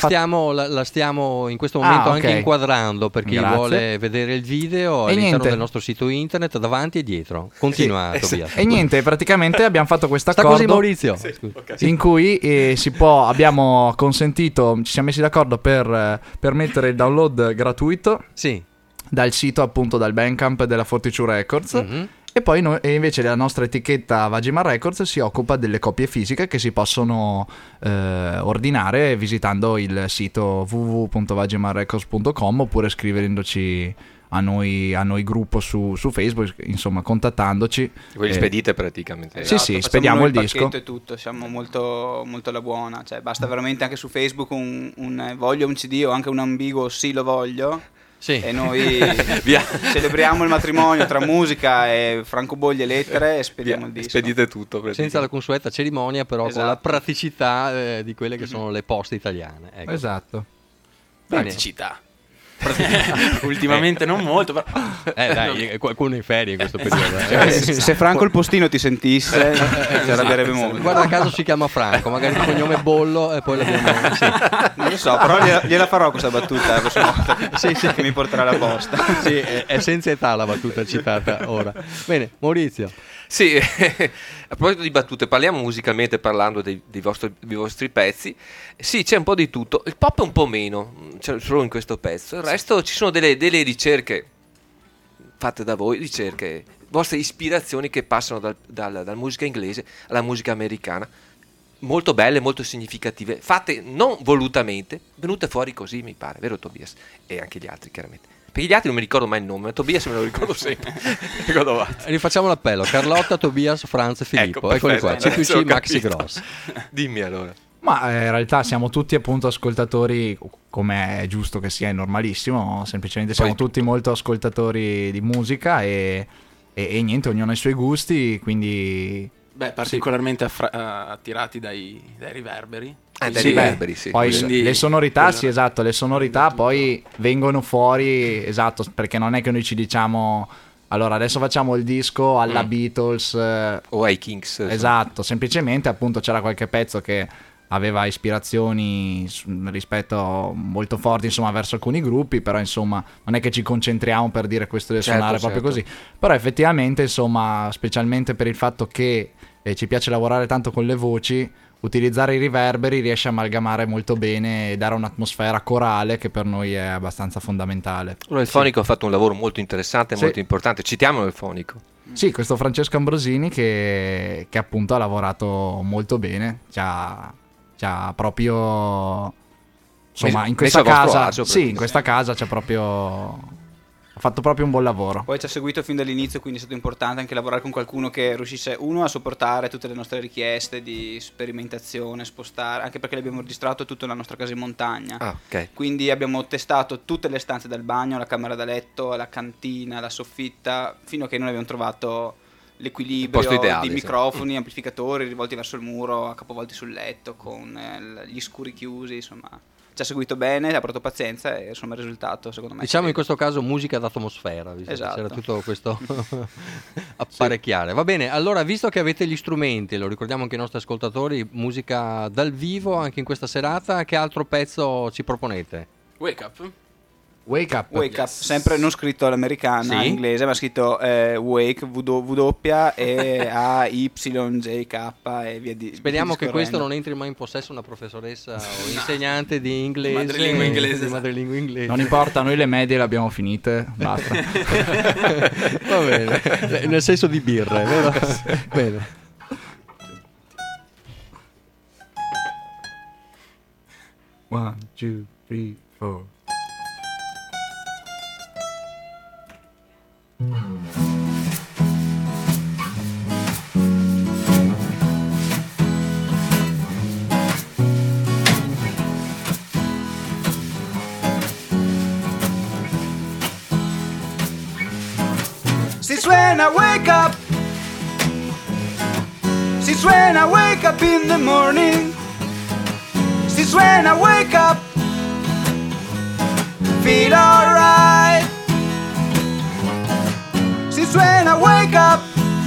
stiamo in questo momento anche inquadrando per chi vuole vedere il video all'interno del nostro sito internet, davanti e dietro. Continua, Tobias. E niente, praticamente abbiamo fatto questo accordo. Sta così, Maurizio. In cui abbiamo consentito, ci siamo messi d'accordo per permettere il download gratuito. Sì. Dal sito, appunto, dal Bandcamp della Fortitude Records. E poi e invece la nostra etichetta Vagiman Records si occupa delle copie fisiche che si possono ordinare visitando il sito www.vagimanrecords.com oppure scrivendoci a noi gruppo su Facebook, insomma contattandoci. Voi li spedite praticamente? Sì, spediamo il disco e tutto, siamo molto, molto alla buona, cioè basta veramente anche su Facebook un voglio un CD o anche un ambiguo sì lo voglio. Sì. E noi celebriamo il matrimonio tra musica e francobolli e lettere e spediamo il disco. Spedite tutto senza la consueta cerimonia, però con la praticità di quelle che sono le poste italiane. Ecco. Esatto. Praticità. Ultimamente non molto, però dai, qualcuno in ferie in questo periodo. Se Franco il postino ti sentisse ci arrabbierebbe molto. Guarda caso si chiama Franco, magari il cognome Bollo e poi l'abbiamo. Sì. Non lo so, però gliela farò questa battuta la prossima volta che mi porterà la posta. Sì, è senza età la battuta citata ora. Bene, Maurizio. Sì, a proposito di battute, parliamo musicalmente parlando dei vostri pezzi. Sì, c'è un po' di tutto. Il pop è un po' meno, cioè solo in questo pezzo. Il resto ci sono delle ricerche fatte da voi, vostre ispirazioni che passano dalla musica inglese alla musica americana. Molto belle, molto significative, fatte non volutamente, venute fuori così, mi pare, vero Tobias? E anche gli altri, chiaramente. Perché gli altri non mi ricordo mai il nome, ma Tobias me lo ricordo sempre. Rifacciamo l'appello: Carlotta, Tobias, Franz e Filippo. Eccoli qua, CQC Maxi Gross. Dimmi allora. Ma in realtà siamo tutti appunto ascoltatori, come è giusto che sia, è normalissimo, semplicemente siamo tutti molto ascoltatori di musica e niente, ognuno ha i suoi gusti, quindi... Beh, particolarmente attirati dai riverberi. Dai riverberi, sì. Poi quindi, le sonorità, sì, esatto, le sonorità poi vengono fuori, esatto, perché non è che noi ci diciamo... Allora, adesso facciamo il disco alla Beatles o ai Kings. Esatto, semplicemente appunto c'era qualche pezzo che aveva ispirazioni rispetto molto forti, insomma, verso alcuni gruppi, però insomma non è che ci concentriamo per dire questo deve suonare proprio così. Però effettivamente, insomma, specialmente per il fatto che ci piace lavorare tanto con le voci, utilizzare i riverberi riesce a amalgamare molto bene e dare un'atmosfera corale che per noi è abbastanza fondamentale. Il Fonico ha fatto un lavoro molto interessante e molto importante. Citiamolo il Fonico. Sì, questo Francesco Ambrosini che appunto ha lavorato molto bene, ci ha proprio, insomma, in questa casa, in questa casa c'è proprio, ha fatto proprio un buon lavoro. Poi ci ha seguito fin dall'inizio, quindi è stato importante anche lavorare con qualcuno che riuscisse a sopportare tutte le nostre richieste di sperimentazione, spostare, anche perché l'abbiamo registrato tutta la nostra casa in montagna. Quindi abbiamo testato tutte le stanze dal bagno, la camera da letto, la cantina, la soffitta, fino a che non abbiamo trovato l'equilibrio ideale, di microfoni, amplificatori rivolti verso il muro, capovolti sul letto, con gli scuri chiusi, insomma. Ci ha seguito bene, ha portato pazienza e insomma il risultato secondo me in questo caso musica d'atmosfera, esatto. C'era tutto questo apparecchiare. Va bene, allora visto che avete gli strumenti, lo ricordiamo anche ai nostri ascoltatori, musica dal vivo anche in questa serata, che altro pezzo ci proponete? Wake Up, yes. Sempre non scritto all'americana, in inglese, ma scritto Wake, WAYJK e via di. Speriamo che questo non entri mai in possesso una professoressa o insegnante di inglese, di madrelingua inglese. Non importa, noi le medie le abbiamo finite, basta. Va bene, nel senso di birre, vero? Bene. One, two, three, four. Since when I wake up, since when I wake up in the morning, since when I wake up, feel alright. Since when I wake up,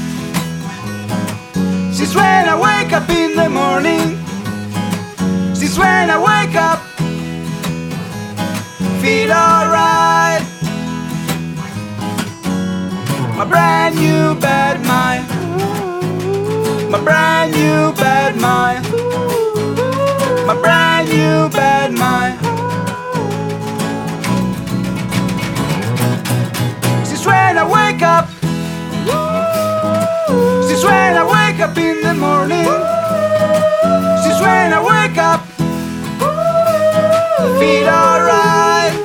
since when I wake up in the morning, since when I wake up, feel alright. My brand new bad mind, my brand new bad mind, my brand new bad mind. Since when I wake up, wake up in the morning, since when I wake up, feel alright.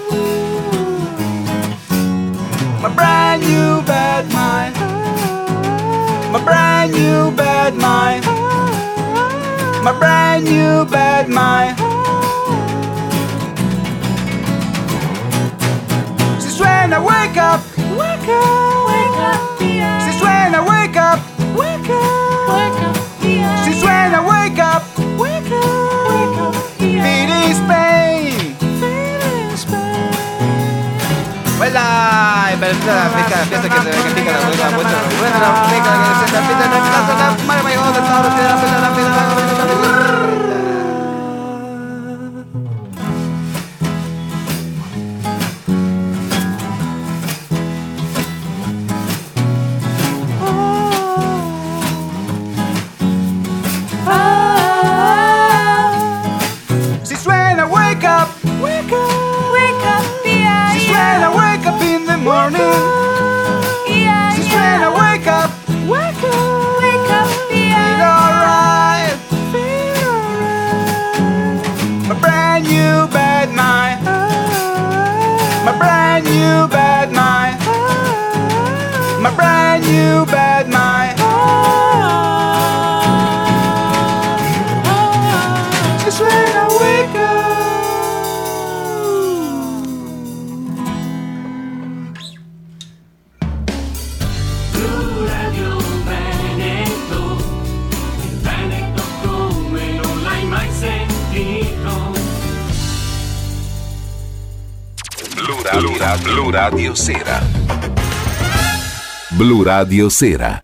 My brand new bad mind, my brand new bad mind, my brand new bad mind. Since when I wake up, wake up, since when I wake up, since when I wake up, feeling Spain. Well, dai, per la fiesta che pica la cosa, buona la fiesta che si pica la ma mai ho detto morning. Yeah, since when I wake up, feel alright. My brand new bad mind, my brand new bad mind, my brand new bad mind. Since when I wake up. Blu Radio Sera. Blu Radio Sera.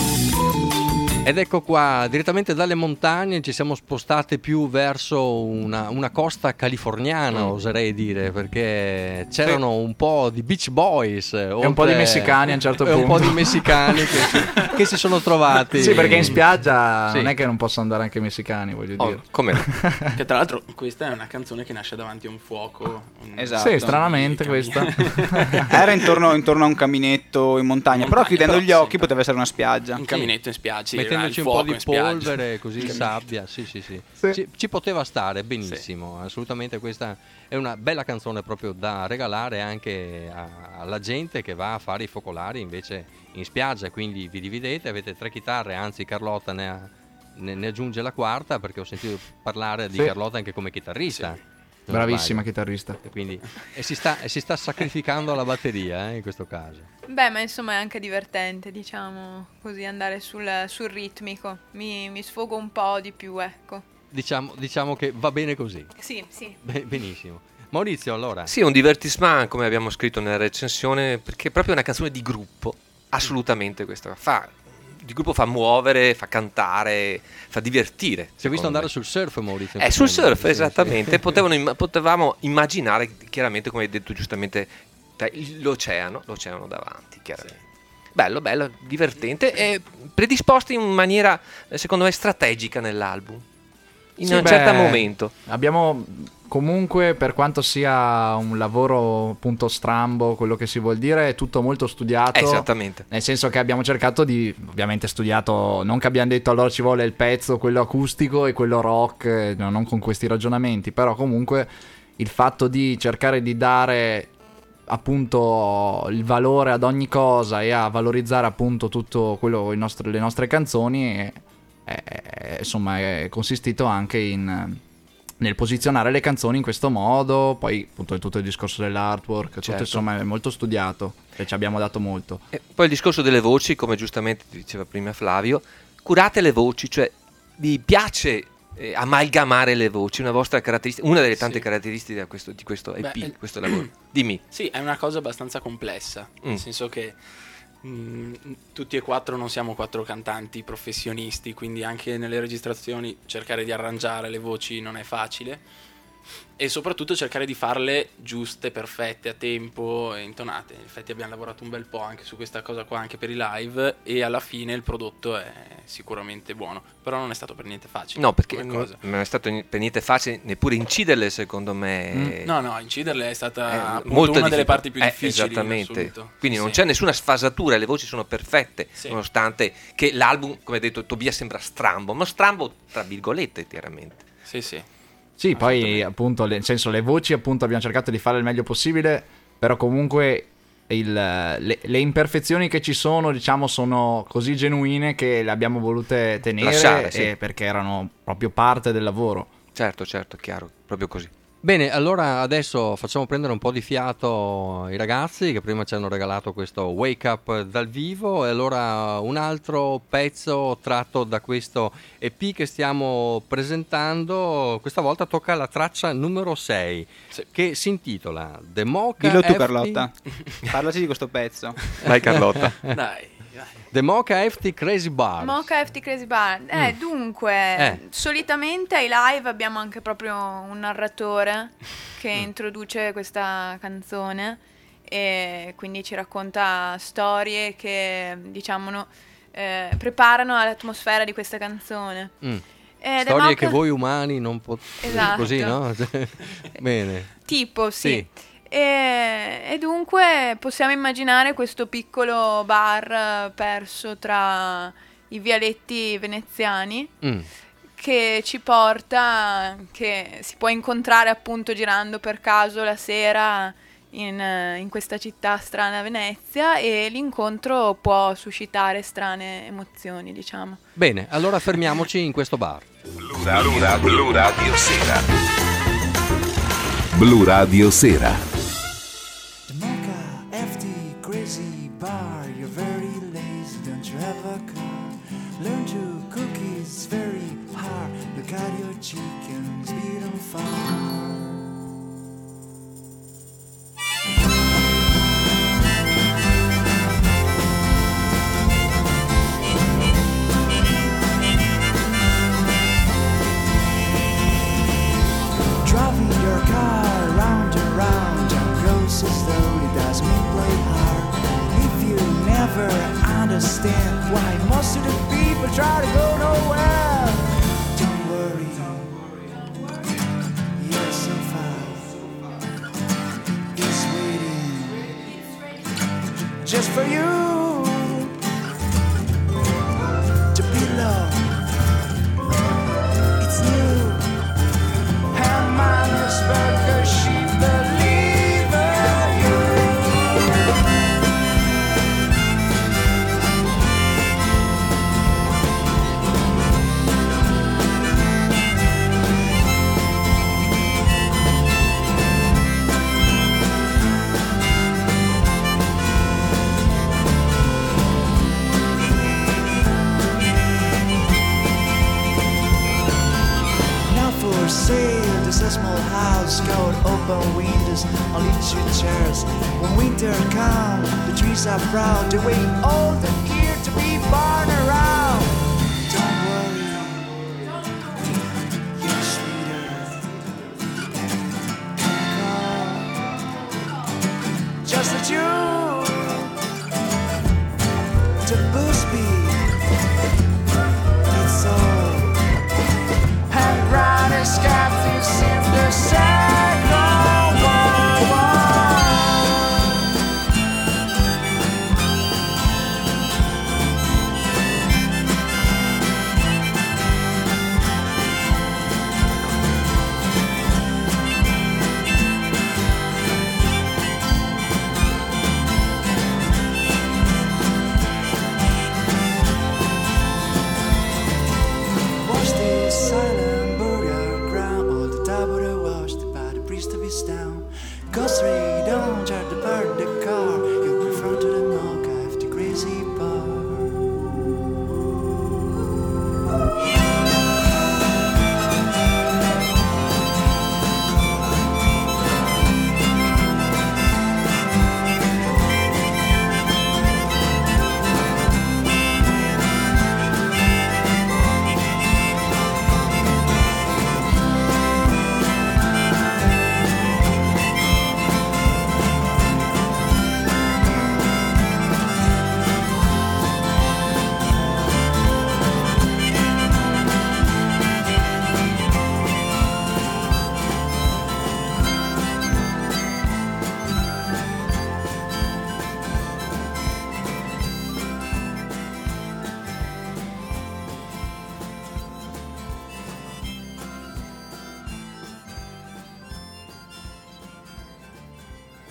Ed ecco qua, direttamente dalle montagne ci siamo spostati più verso una costa californiana, oserei dire, perché c'erano un po' di Beach Boys e un po' di messicani a un certo punto. E un po' di messicani che si sono trovati. Sì, perché in spiaggia non è che non possono andare anche i messicani, voglio dire. Come? Che tra l'altro questa è una canzone che nasce davanti a un fuoco. Esatto. Sì, stranamente questa. Era intorno a un caminetto in montagna, però chiudendo gli occhi poteva essere una spiaggia. Un caminetto in spiaggia. Mettendoci un po' di polvere, così sabbia, sì. Ci poteva stare benissimo, assolutamente. Questa è una bella canzone proprio da regalare anche alla gente che va a fare i focolari invece in spiaggia, quindi vi dividete, avete 3 chitarre, anzi Carlotta ne aggiunge la quarta, perché ho sentito parlare di Carlotta anche come chitarrista. Sì. Bravissima chitarrista. E si sta sacrificando alla batteria in questo caso. Beh, ma insomma è anche divertente, diciamo, così andare sul ritmico. Mi sfogo un po' di più, ecco. Diciamo che va bene così. Sì. Benissimo. Maurizio, allora. Sì, un divertissement, come abbiamo scritto nella recensione, perché è proprio una canzone di gruppo. Assolutamente questa. Il gruppo fa muovere, fa cantare, fa divertire. Si è visto andare sul surf, Maurizio. Sul surf, esattamente. Potevamo immaginare, chiaramente, come hai detto giustamente, l'oceano davanti, chiaramente. Bello, divertente e predisposti in maniera, secondo me, strategica nell'album. In un certo momento. Abbiamo comunque, per quanto sia un lavoro appunto strambo, quello che si vuol dire, è tutto molto studiato. Esattamente. Nel senso che abbiamo cercato di, ovviamente studiato, non che abbiamo detto allora ci vuole il pezzo, quello acustico e quello rock, non con questi ragionamenti, però comunque il fatto di cercare di dare appunto il valore ad ogni cosa e a valorizzare appunto tutto quello, le nostre canzoni insomma è consistito anche nel posizionare le canzoni in questo modo. Poi appunto è tutto il discorso dell'artwork, tutto insomma è molto studiato e ci abbiamo dato molto. E poi il discorso delle voci, come giustamente diceva prima Flavio, curate le voci, cioè vi piace amalgamare le voci, una vostra caratteristica, una delle tante caratteristiche di questo EP, questo lavoro. Dimmi. Sì, è una cosa abbastanza complessa, nel senso che tutti e 4 non siamo 4 cantanti professionisti, quindi anche nelle registrazioni cercare di arrangiare le voci non è facile, e soprattutto cercare di farle giuste, perfette, a tempo e intonate. In effetti abbiamo lavorato un bel po' anche su questa cosa qua, anche per i live, e alla fine il prodotto sicuramente buono, però non è stato per niente facile. No, perché non è stato per niente facile neppure inciderle, secondo me. No, inciderle è stata molto una delle parti più difficili. Esattamente. Quindi non c'è nessuna sfasatura, le voci sono perfette, nonostante che l'album, come ha detto Tobia, sembra strambo, ma strambo tra virgolette, chiaramente. Sì, poi appunto, nel senso, le voci appunto abbiamo cercato di fare il meglio possibile, però comunque le imperfezioni che ci sono, diciamo, sono così genuine che le abbiamo volute tenere perché erano proprio parte del lavoro. Certo, chiaro, proprio così. Bene, allora adesso facciamo prendere un po' di fiato ai ragazzi che prima ci hanno regalato questo Wake Up dal vivo, e allora un altro pezzo tratto da questo EP che stiamo presentando. Questa volta tocca la traccia numero 6 che si intitola The Mocha. Dillo tu, Carlotta. Parlaci di questo pezzo. Vai, Carlotta. Dai. The Mocha FT Crazy Bar. Mocha FT Crazy Bar. Dunque, solitamente ai live abbiamo anche proprio un narratore che introduce questa canzone e quindi ci racconta storie che, diciamo, preparano all'atmosfera di questa canzone. Storie che voi umani non potete. Esatto. Così, no? Bene. Tipo, sì. E dunque possiamo immaginare questo piccolo bar perso tra i vialetti veneziani che ci porta, che si può incontrare appunto girando per caso la sera in questa città strana Venezia, e l'incontro può suscitare strane emozioni, diciamo. Bene, allora fermiamoci in questo bar. Blu Radio Sera. Blu Radio Sera. Crazy bar, you're very lazy, don't you have a car? Learn to cook is very hard, look at your chickens beat on fire. Driving your car round and round and goes as though it doesn't play hard. If you never understand why most of the people try to go nowhere, don't worry, you're so fast. It's waiting just for you to be loved. It's new. Burger, she believes in you. Now for sale, there's a small house called open windows, only 2 chairs. When winter comes, the trees are proud, they wait all the year to be born around. Don't worry, you're sweeter. Come, just the two to boost me. It's all. And brown is captives in the Second World War.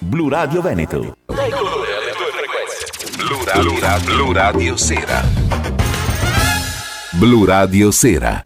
Blu Radio Veneto. Dai colore alle tue frequenze. Blu Radio Sera. Blu Radio Sera.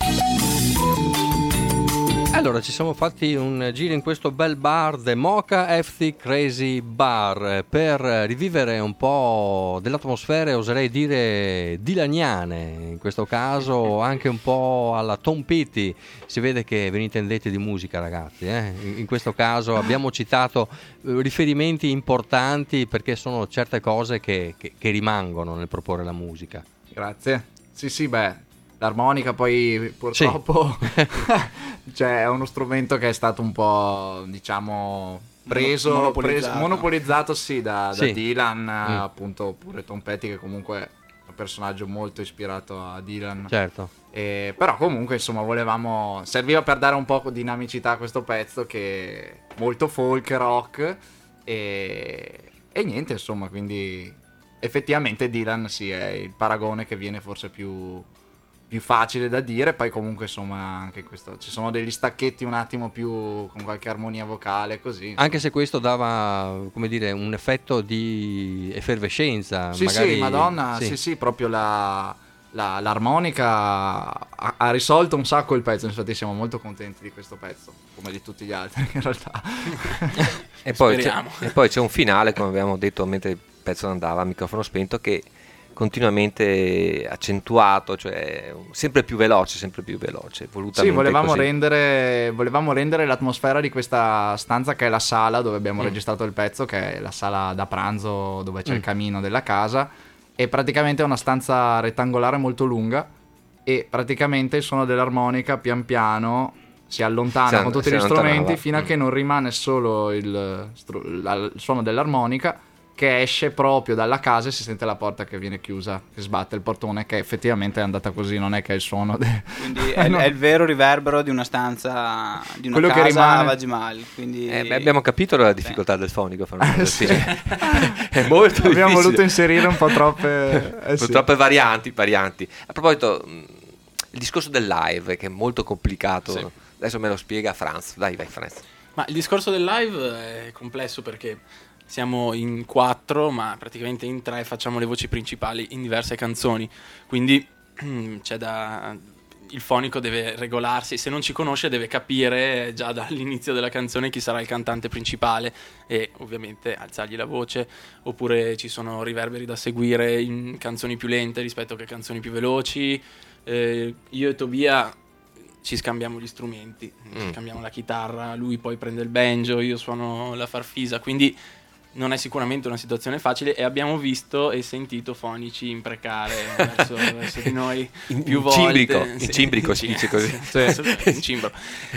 Allora, ci siamo fatti un giro in questo bel bar, The Mocha FC Crazy Bar, per rivivere un po' dell'atmosfera, oserei dire dilaniane, in questo caso anche un po' alla Tom Petty. Si vede che ve ne intendete di musica, ragazzi, In questo caso abbiamo citato riferimenti importanti, perché sono certe cose che rimangono nel proporre la musica. Grazie. Sì, l'armonica poi purtroppo cioè, è uno strumento che è stato un po', diciamo, monopolizzato sì, da Dylan, appunto, pure Tom Petty, che comunque è un personaggio molto ispirato a Dylan. Certo. Però comunque, insomma, serviva per dare un po' di dinamicità a questo pezzo, che è molto folk, rock, e niente, insomma, quindi effettivamente Dylan sì, è il paragone che viene forse più facile da dire. Poi comunque, insomma, anche questo, ci sono degli stacchetti un attimo più con qualche armonia vocale, così, insomma. Anche se questo dava, come dire, un effetto di effervescenza. Sì, magari, sì, Madonna, sì, proprio l'armonica ha risolto un sacco il pezzo. Infatti siamo molto contenti di questo pezzo, come di tutti gli altri in realtà. E poi c'è un finale, come abbiamo detto mentre il pezzo andava a microfono spento, che continuamente accentuato, cioè sempre più veloce, volutamente. Sì, volevamo rendere l'atmosfera di questa stanza, che è la sala dove abbiamo registrato il pezzo, che è la sala da pranzo dove c'è il camino della casa, e praticamente è una stanza rettangolare molto lunga, e praticamente il suono dell'armonica pian piano si allontana con tutti gli strumenti fino a che non rimane solo il suono dell'armonica, che esce proprio dalla casa, e si sente la porta che viene chiusa, che sbatte il portone, che effettivamente è andata così, non è che è il suono quindi è il vero riverbero di una stanza, di una quello casa che rimane... a Vagimal, quindi... abbiamo capito la difficoltà del fonico, sì. È molto abbiamo difficile. voluto inserire un po' troppe troppe varianti. A proposito, il discorso del live, che è molto complicato, sì. Adesso me lo spiega Franz. Vai Franz. Ma il discorso del live è complesso, perché siamo in 4, ma praticamente in 3 facciamo le voci principali in diverse canzoni, quindi il fonico deve regolarsi, se non ci conosce deve capire già dall'inizio della canzone chi sarà il cantante principale, e ovviamente alzargli la voce, oppure ci sono riverberi da seguire in canzoni più lente rispetto che canzoni più veloci. Io e Tobia ci scambiamo gli strumenti, ci scambiamo la chitarra, lui poi prende il banjo, io suono la farfisa, quindi non è sicuramente una situazione facile, e abbiamo visto e sentito fonici imprecare verso di noi più volte. In cimbrico si dice così. In cimbro.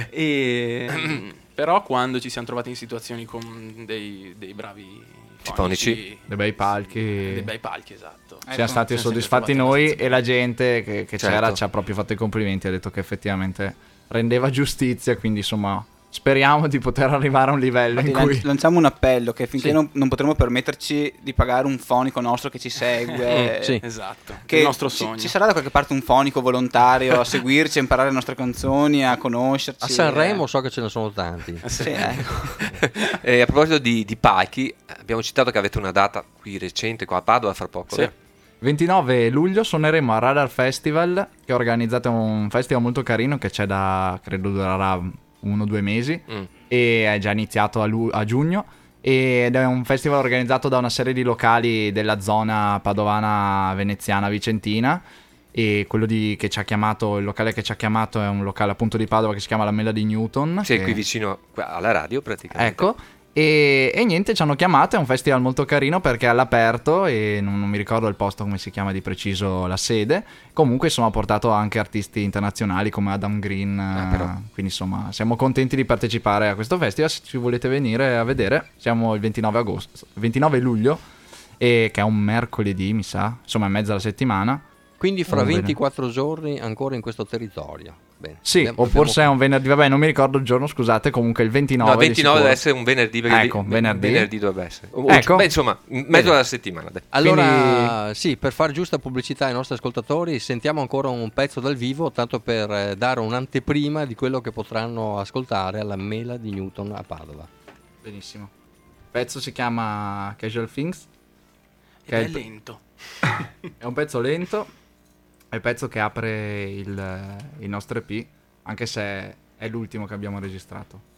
Però quando ci siamo trovati in situazioni con dei bravi fonici, dei bei palchi, esatto, siamo stati soddisfatti noi, e la gente che c'era ci ha proprio fatto i complimenti, ha detto che effettivamente rendeva giustizia, quindi insomma speriamo di poter arrivare a un livello in cui lanciamo un appello, che finché non potremo permetterci di pagare un fonico nostro che ci segue, esatto, che il nostro sogno. Ci sarà da qualche parte un fonico volontario a seguirci, a imparare le nostre canzoni, a conoscerci. A Sanremo so che ce ne sono tanti. Sì, ecco. A proposito di palchi, abbiamo citato che avete una data qui recente qua a Padova fra poco. Sì. 29 luglio suoneremo a Radar Festival, che organizzate un festival molto carino che c'è credo durerà 1 o 2 mesi, e è già iniziato a giugno, ed è un festival organizzato da una serie di locali della zona padovana, veneziana, vicentina, e quello che ci ha chiamato, il locale che ci ha chiamato è un locale appunto di Padova che si chiama La Mela di Newton, sì, qui vicino alla radio praticamente. Ecco. E niente, ci hanno chiamato, è un festival molto carino perché è all'aperto, e non mi ricordo il posto come si chiama di preciso, la sede. Comunque insomma ha portato anche artisti internazionali come Adam Green, quindi insomma siamo contenti di partecipare a questo festival. Se ci volete venire a vedere, siamo il 29 luglio, che è un mercoledì mi sa, insomma è mezza la settimana. Quindi fra 24 giorni ancora in questo territorio. Bene. Sì, o forse è un venerdì, vabbè, non mi ricordo il giorno, scusate, comunque il 29. No, il 29 deve essere un venerdì, perché venerdì dovrebbe essere. Ecco. Insomma, mezzo della settimana. Allora, quindi... sì, per fare giusta pubblicità ai nostri ascoltatori, sentiamo ancora un pezzo dal vivo, tanto per dare un'anteprima di quello che potranno ascoltare alla Mela di Newton a Padova. Benissimo. pezzo si chiama Casual Things. Che è lento. È un pezzo lento, è il pezzo che apre il nostro EP, anche se è l'ultimo che abbiamo registrato.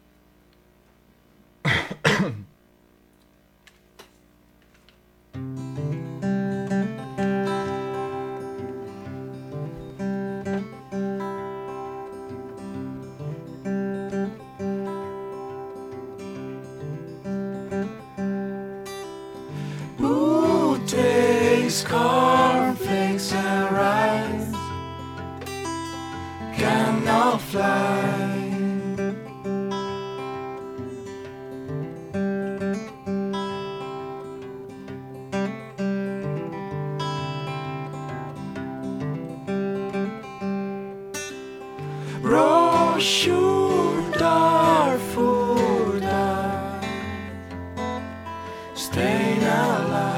Cornflakes and rice cannot fly. Brochure Darfur staying alive.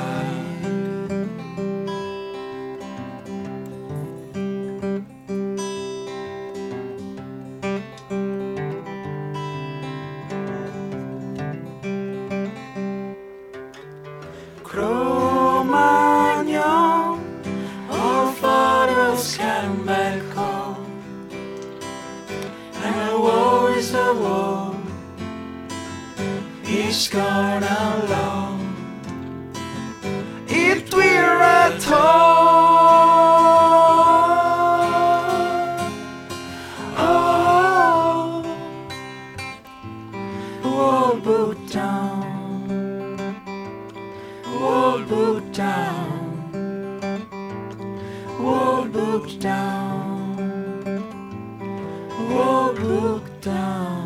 Cro-Magnon, our fathers came back home, and the war is the war, it's gone along. If we're at home, oh, we'll boot down, we'll boot down, we'll boot down, we'll boot down.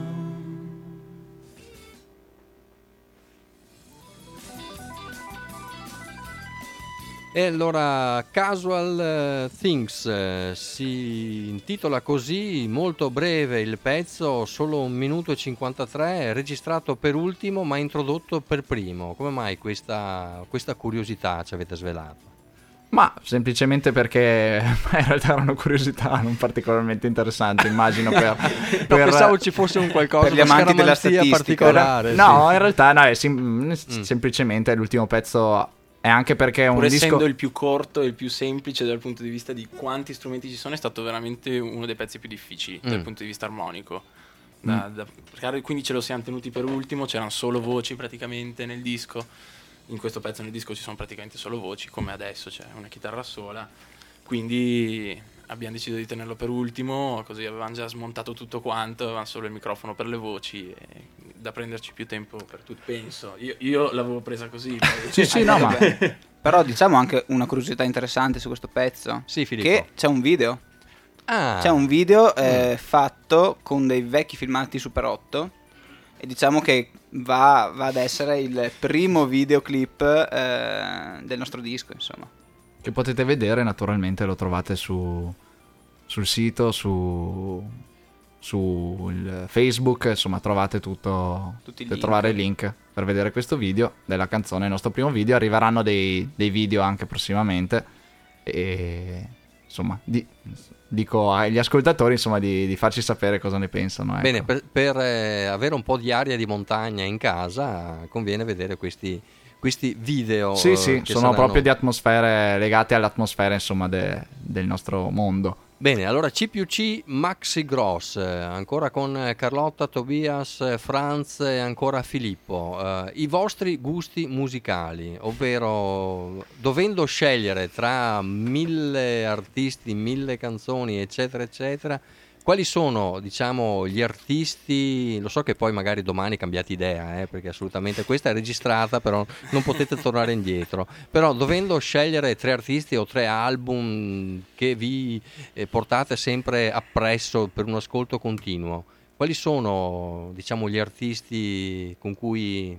E allora Casual Things si intitola così, molto breve il pezzo, solo 1 minuto e 53, registrato per ultimo ma introdotto per primo. Come mai questa curiosità ci avete svelato? Ma semplicemente perché in realtà era una curiosità non particolarmente interessante, immagino pensavo ci fosse un qualcosa per gli amanti della statistica particolare. No, in realtà no, è semplicemente l'ultimo pezzo. E anche perché è un Pur disco, essendo il più corto e il più semplice dal punto di vista di quanti strumenti ci sono, è stato veramente uno dei pezzi più difficili dal punto di vista armonico. Quindi ce lo siamo tenuti per ultimo, c'erano solo voci praticamente nel disco. In questo pezzo nel disco ci sono praticamente solo voci, come adesso c'è una chitarra sola. Quindi abbiamo deciso di tenerlo per ultimo, così avevamo già smontato tutto quanto, avevamo solo il microfono per le voci e da prenderci più tempo per tutto, penso. Io l'avevo presa così. Sì, no, ma però diciamo anche una curiosità interessante su questo pezzo. Sì, Filippo. Che c'è un video. Ah. C'è un video fatto con dei vecchi filmati Super 8 e diciamo che va ad essere il primo videoclip del nostro disco, insomma. che potete vedere, naturalmente lo trovate sul sito, sul Facebook, insomma trovate tutto per trovare il link per vedere questo video della canzone, il nostro primo video. Arriveranno dei video anche prossimamente e insomma dico agli ascoltatori insomma di farci sapere cosa ne pensano, ecco. Bene, per avere un po' di aria di montagna in casa conviene vedere questi video. Sì, che sono proprio di atmosfere legate all'atmosfera insomma del nostro mondo. Bene, allora C+C Maxi Gross, ancora con Carlotta, Tobias, Franz e ancora Filippo. I vostri gusti musicali, ovvero dovendo scegliere tra 1000 artisti, 1000 canzoni, eccetera, eccetera, quali sono, diciamo, gli artisti? Lo so che poi magari domani cambiate idea, perché assolutamente questa è registrata, però non potete tornare indietro. Però dovendo scegliere 3 artisti o 3 album che vi portate sempre appresso per un ascolto continuo, quali sono, diciamo, gli artisti con cui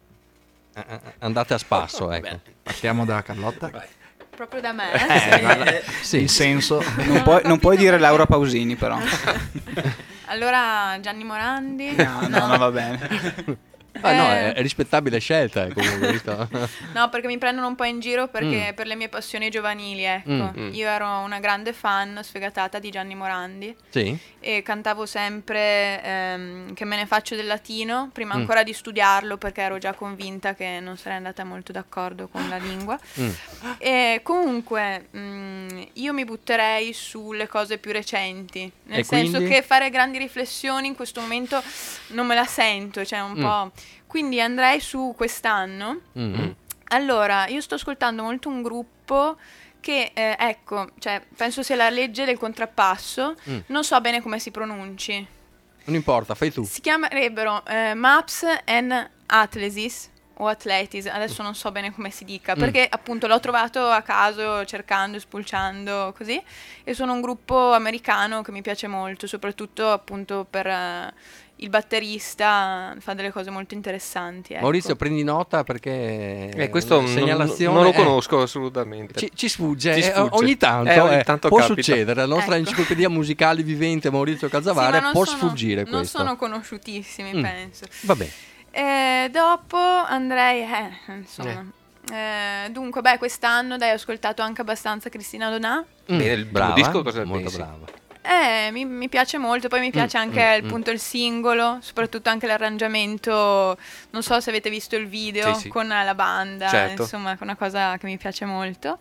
andate a spasso? Ecco. Partiamo da Carlotta. Vai. Proprio da me? Sì, in senso. Non puoi dire Laura Pausini, però. Allora Gianni Morandi. No, va bene. No, è rispettabile scelta comunque, visto? No, perché mi prendono un po' in giro perché per le mie passioni giovanili, ecco. Io ero una grande fan sfegatata di Gianni Morandi. Sì. E cantavo sempre Che me ne faccio del latino, prima ancora di studiarlo, perché ero già convinta che non sarei andata molto d'accordo con la lingua. E comunque io mi butterei sulle cose più recenti, nel senso che fare grandi riflessioni in questo momento non me la sento, cioè un po'. Quindi andrei su quest'anno. Allora, io sto ascoltando molto un gruppo che, ecco, cioè, penso sia la legge del contrappasso, non so bene come si pronunci. Non importa, fai tu. Si chiamerebbero Maps and Atlasis o Atletis, adesso non so bene come si dica, perché appunto l'ho trovato a caso cercando, spulciando così, e sono un gruppo americano che mi piace molto, soprattutto appunto per il batterista fa delle cose molto interessanti, ecco. Maurizio, prendi nota perché questo segnalazione non lo conosco assolutamente. Ci sfugge. Ogni tanto può capita. succedere. La nostra enciclopedia musicale vivente Maurizio Calzavare può sfuggire non questo. Non sono conosciutissimi, penso. Vabbè. Dopo andrei, insomma. Dunque, quest'anno ho ascoltato anche abbastanza Cristina Donà. Bene, il brava, disco cosa molto pensi? brava. Mi piace molto, poi mi piace anche appunto il singolo, soprattutto anche l'arrangiamento, non so se avete visto il video Sì. con la banda, Certo. insomma è una cosa che mi piace molto.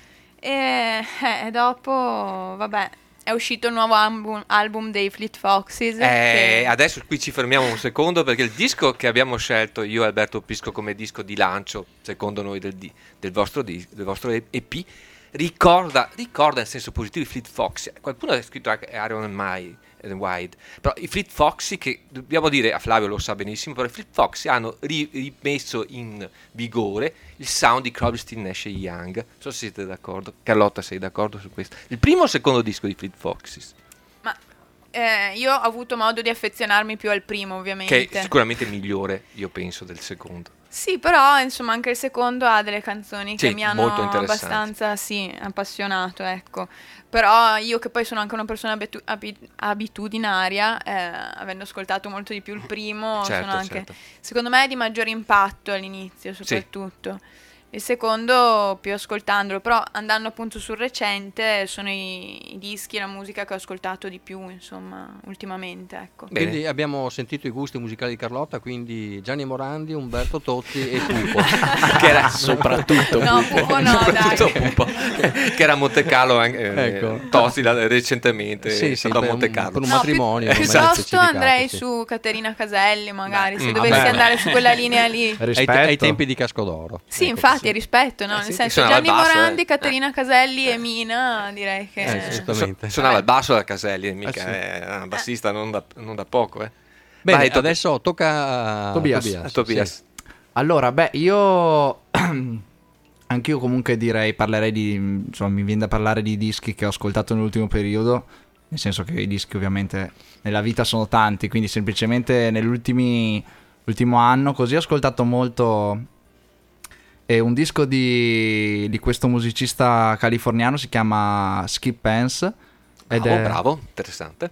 E dopo, vabbè, è uscito il nuovo album dei Fleet Foxes. Adesso qui ci fermiamo un secondo perché il disco che abbiamo scelto io e Alberto Pisco come disco di lancio, secondo noi del vostro EP, ricorda in senso positivo i Fleet Foxes. Qualcuno ha scritto anche Iron and Wide, però i Fleet Foxes, che dobbiamo dire, a Flavio lo sa benissimo, però i Fleet Foxes hanno rimesso in vigore il sound di Crosby, Stills, Nash & Young. Non so se siete d'accordo. Carlotta, sei d'accordo su questo? Il primo o il secondo disco di Fleet Foxes? Ma io ho avuto modo di affezionarmi più al primo, ovviamente. Che è sicuramente migliore, io penso, del secondo. Sì, però insomma anche il secondo ha delle canzoni che Sì, mi hanno molto interessanti. abbastanza appassionato, ecco. Però io, che poi sono anche una persona abitudinaria, avendo ascoltato molto di più il primo, Certo, sono anche, certo. secondo me, di maggiore impatto all'inizio, soprattutto. Il secondo più ascoltandolo, però andando appunto sul recente sono i dischi e la musica che ho ascoltato di più, insomma, ultimamente, ecco. Bene. Quindi abbiamo sentito i gusti musicali di Carlotta, quindi Gianni Morandi, Umberto Totti e Pupo. Che era soprattutto No, Pupo no, dai. Pupo, che era a Monte Carlo Ecco. Totti recentemente, Sì, è stato a Monte per Carlo. un matrimonio. ormai Piuttosto specificato, andrei sì. su Caterina Caselli, magari, se vabbè. dovessi andare su quella linea lì. Rispetto. Ai tempi di Cascodoro. Sì, Ecco, infatti, rispetto, no? Nel sì, senso, suonava Gianni il basso, Morandi, Caterina Caselli e Mina, direi che... Assolutamente. Suonava il basso da Caselli, mica sì. è una bassista non da poco. Bene, Vai, adesso tocca a Tobias. Tobias. Sì. Allora, io anch'io comunque parlerei di, insomma, mi viene da parlare di dischi che ho ascoltato nell'ultimo periodo, nel senso che i dischi ovviamente nella vita sono tanti, quindi semplicemente l'ultimo anno così ho ascoltato molto un disco di questo musicista californiano, si chiama Skip Pence. Bravo, interessante.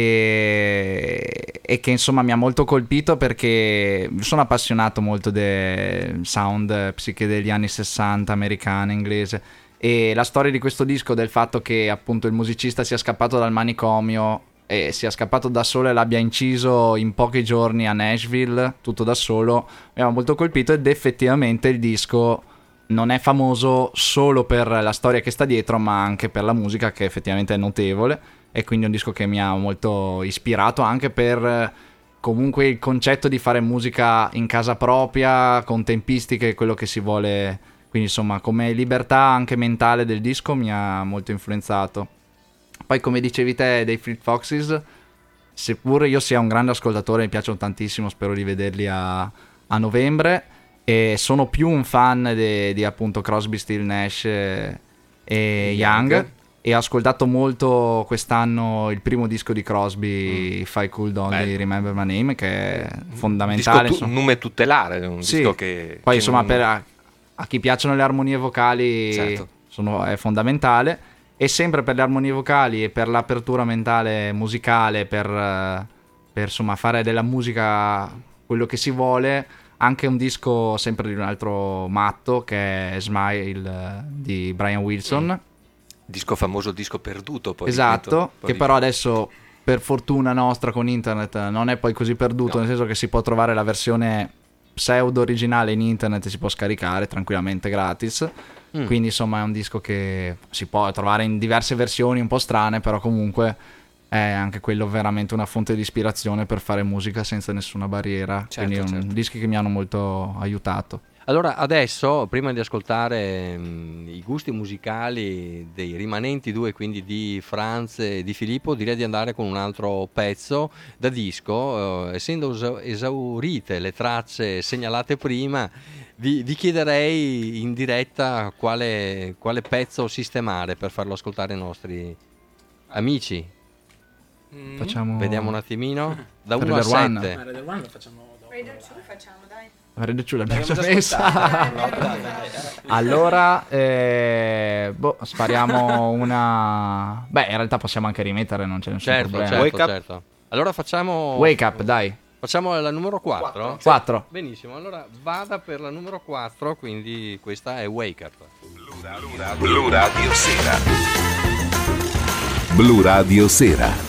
E che insomma mi ha molto colpito perché sono appassionato molto del sound psichedelici anni 60 americana, inglese, e la storia di questo disco, del fatto che appunto il musicista sia scappato dal manicomio e sia scappato da solo e l'abbia inciso in pochi giorni a Nashville tutto da solo, mi ha molto colpito. Ed effettivamente il disco non è famoso solo per la storia che sta dietro, ma anche per la musica, che effettivamente è notevole, e quindi è un disco che mi ha molto ispirato anche per comunque il concetto di fare musica in casa propria, con tempistiche, quello che si vuole, quindi insomma come libertà anche mentale del disco mi ha molto influenzato. Poi, come dicevi te, dei Fleet Foxes, seppure io sia un grande ascoltatore, mi piacciono tantissimo, spero di vederli a novembre. E sono più un fan di appunto Crosby, Stills, Nash e Young, e ho ascoltato molto quest'anno il primo disco di Crosby, If I Could Only Remember My Name, che è fondamentale. Un nome tutelare, un sì, disco che... poi che insomma non... a chi piacciono le armonie vocali, certo, è fondamentale. E sempre per le armonie vocali e per l'apertura mentale musicale, per insomma fare della musica quello che si vuole. Anche un disco sempre di un altro matto che è Smile di Brian Wilson, disco famoso, disco perduto poi, esatto, che però adesso per fortuna nostra con internet non è poi così perduto, nel senso che si può trovare la versione pseudo originale in internet e si può scaricare tranquillamente gratis. Quindi insomma è un disco che si può trovare in diverse versioni un po' strane, però comunque è anche quello veramente una fonte di ispirazione per fare musica senza nessuna barriera. Quindi dischi che mi hanno molto aiutato. Allora adesso, prima di ascoltare i gusti musicali dei rimanenti due, quindi di Franz e di Filippo, direi di andare con un altro pezzo da disco. Essendo esaurite le tracce segnalate prima, vi chiederei in diretta quale pezzo sistemare per farlo ascoltare ai nostri amici. Vediamo un attimino da 1 a 7. Radio One lo facciamo dopo. Radio 2 facciamo, dai. Radio 2 l'abbiamo già messa. Allora spariamo una. Beh, in realtà possiamo anche rimettere, non c'è nessun problema. Certo. Allora facciamo Wake Up, dai. Facciamo la numero 4? 4. Benissimo, allora vada per la numero 4, quindi questa è Wake Up. Blu Radio Sera. Blu Radio Sera.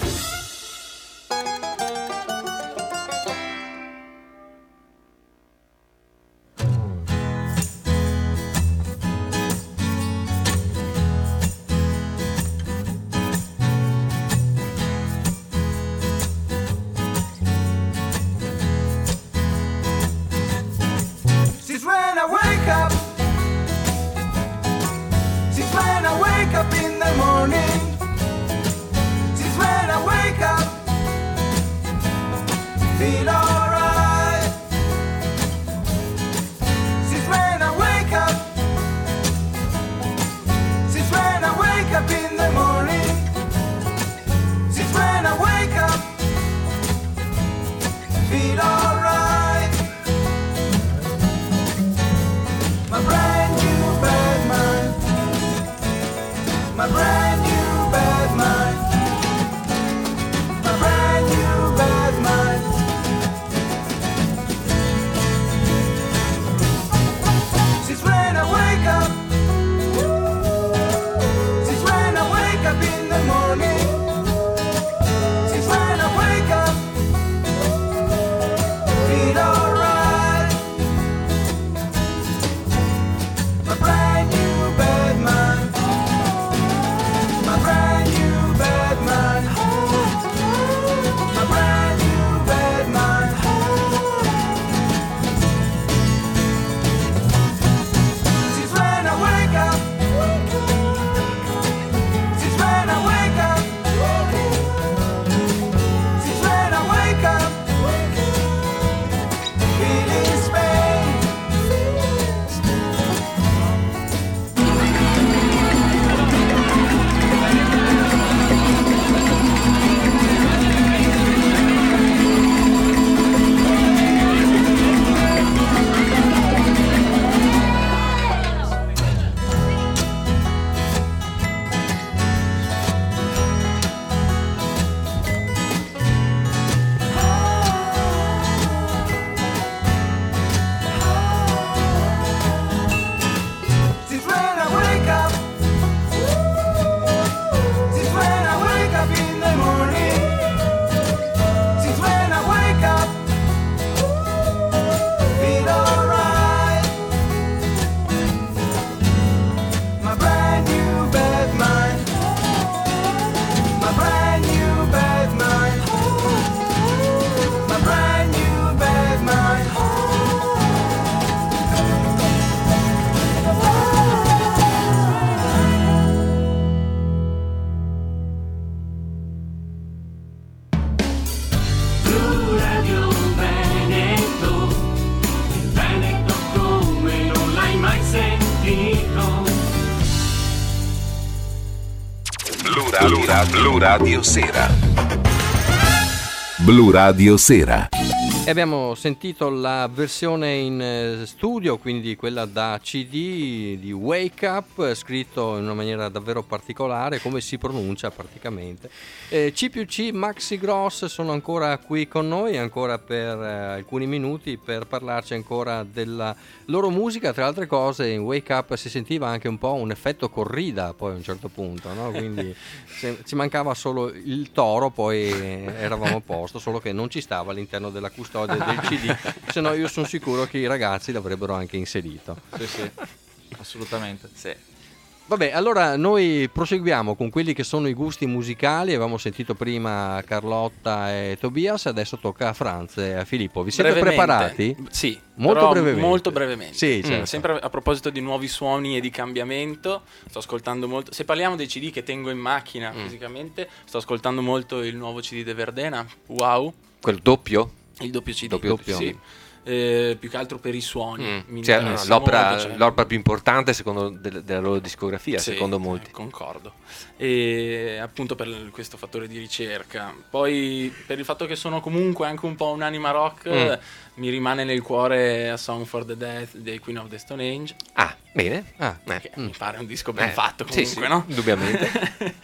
Blu Radio Sera. Blu Radio Sera. E abbiamo sentito la versione in studio, quindi quella da CD di Wake Up, scritto in una maniera davvero particolare, come si pronuncia praticamente. C+C Maxi Gross sono ancora qui con noi, ancora per alcuni minuti, per parlarci ancora della loro musica. Tra altre cose, in Wake Up si sentiva anche un po' un effetto corrida poi a un certo punto, no? Quindi ci mancava solo il toro, poi eravamo a posto, solo che non ci stava all'interno della custodia del CD, se no io sono sicuro che i ragazzi l'avrebbero anche inserito. Sì, assolutamente. Sì. Vabbè, allora noi proseguiamo con quelli che sono i gusti musicali. Avevamo sentito prima Carlotta e Tobias, adesso tocca a Franz e a Filippo. Vi siete preparati? Sì, molto brevemente. Molto brevemente. Sì, certo. Sempre a proposito di nuovi suoni e di cambiamento, sto ascoltando molto. Se parliamo dei CD che tengo in macchina fisicamente, sto ascoltando molto il nuovo CD di Verdena, Wow. Quel doppio? Il doppio CD, doppio. Sì. Più che altro per i suoni. Cioè, l'opera più importante secondo della loro discografia, sì, secondo molti. Concordo. E appunto per questo fattore di ricerca. Poi per il fatto che sono comunque anche un po' un'anima rock, mi rimane nel cuore A Song for the Death dei Queen of the Stone Age. Ah, bene. Che mi pare un disco ben fatto comunque, sì, no? Indubbiamente.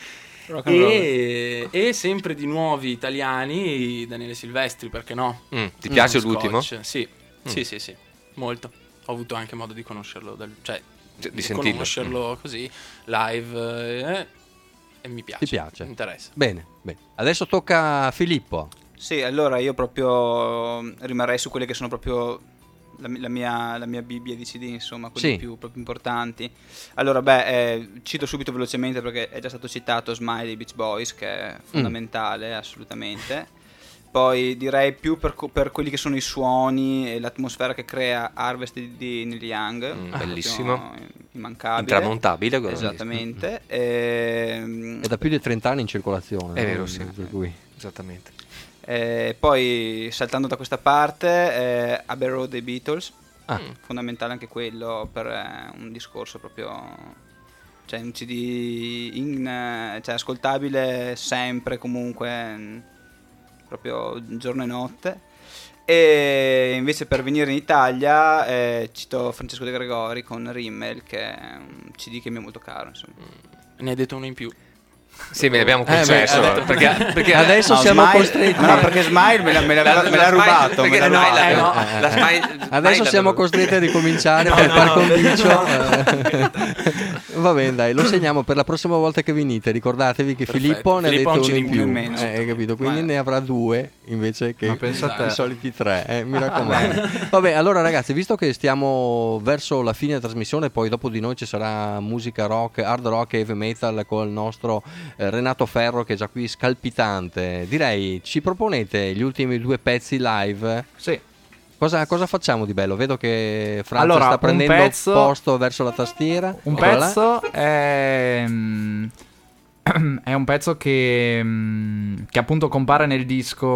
E sempre di nuovi italiani, Daniele Silvestri, perché no? Ti piace l'ultimo? Sì. Sì, molto. Ho avuto anche modo di conoscerlo, di sentirlo. Conoscerlo così live e mi piace. Ti piace? Mi interessa. Bene. Adesso tocca a Filippo. Sì, allora io proprio rimarrei su quelle che sono proprio la mia Bibbia di CD, insomma, quelli più proprio importanti. Allora, cito subito velocemente perché è già stato citato Smile dei Beach Boys, che è fondamentale, assolutamente. Poi direi più per quelli che sono i suoni e l'atmosfera che crea Harvest di Neil Young, bellissimo, immancabile, intramontabile, esattamente. È da più di 30 anni in circolazione, è vero, sì, per cui. Esattamente. Poi saltando da questa parte, Abbey Road dei Beatles, fondamentale anche quello per un discorso proprio, cioè un CD cioè ascoltabile sempre, comunque, proprio giorno e notte. E invece per venire in Italia cito Francesco De Gregori con Rimmel, che è un CD che mi è molto caro, insomma. Ne hai detto uno in più. Sì, me l'abbiamo concesso perché adesso siamo costretti. No, perché Smile me l'ha rubato. Adesso siamo costretti a ricominciare per par condicio. Va bene, dai, lo segniamo per la prossima volta che venite. Ricordatevi che Filippo ne ha detto uno in più. Capito? Quindi ne avrà 2 invece che i soliti 3. Mi raccomando. Vabbè, allora ragazzi, visto che stiamo verso la fine della trasmissione, poi dopo di noi ci sarà musica rock, hard rock e heavy metal con il nostro Renato Ferro, che è già qui scalpitante. Direi, ci proponete gli ultimi 2 pezzi live? Sì. Cosa facciamo di bello? Vedo che Franz sta prendendo posto verso la tastiera. Un pezzo è un pezzo che appunto compare nel disco.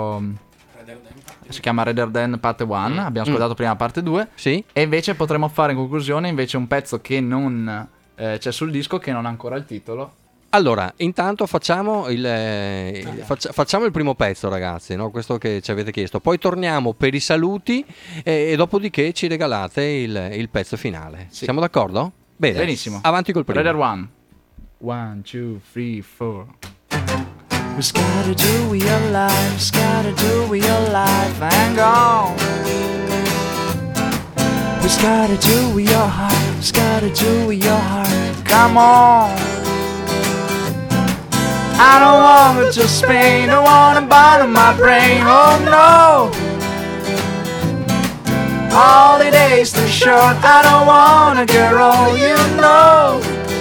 Si chiama Rather Than Part 1. Abbiamo ascoltato prima parte 2. Sì. E invece potremmo fare in conclusione invece un pezzo che non c'è sul disco, che non ha ancora il titolo. Allora, intanto facciamo il primo pezzo, ragazzi, no? Questo che ci avete chiesto. Poi torniamo per i saluti e dopodiché ci regalate il pezzo finale. Sì. Siamo d'accordo? Bene. Benissimo. Avanti col primo. Rather 1. 1, 2, 3, 4. We gotta do with your life, we gotta do with your life and go. We gotta do with your heart, we gotta do with your heart. Come on. I don't want to Spain, I want to bottom my brain, oh no. All the days too short, I don't wanna get old, you know.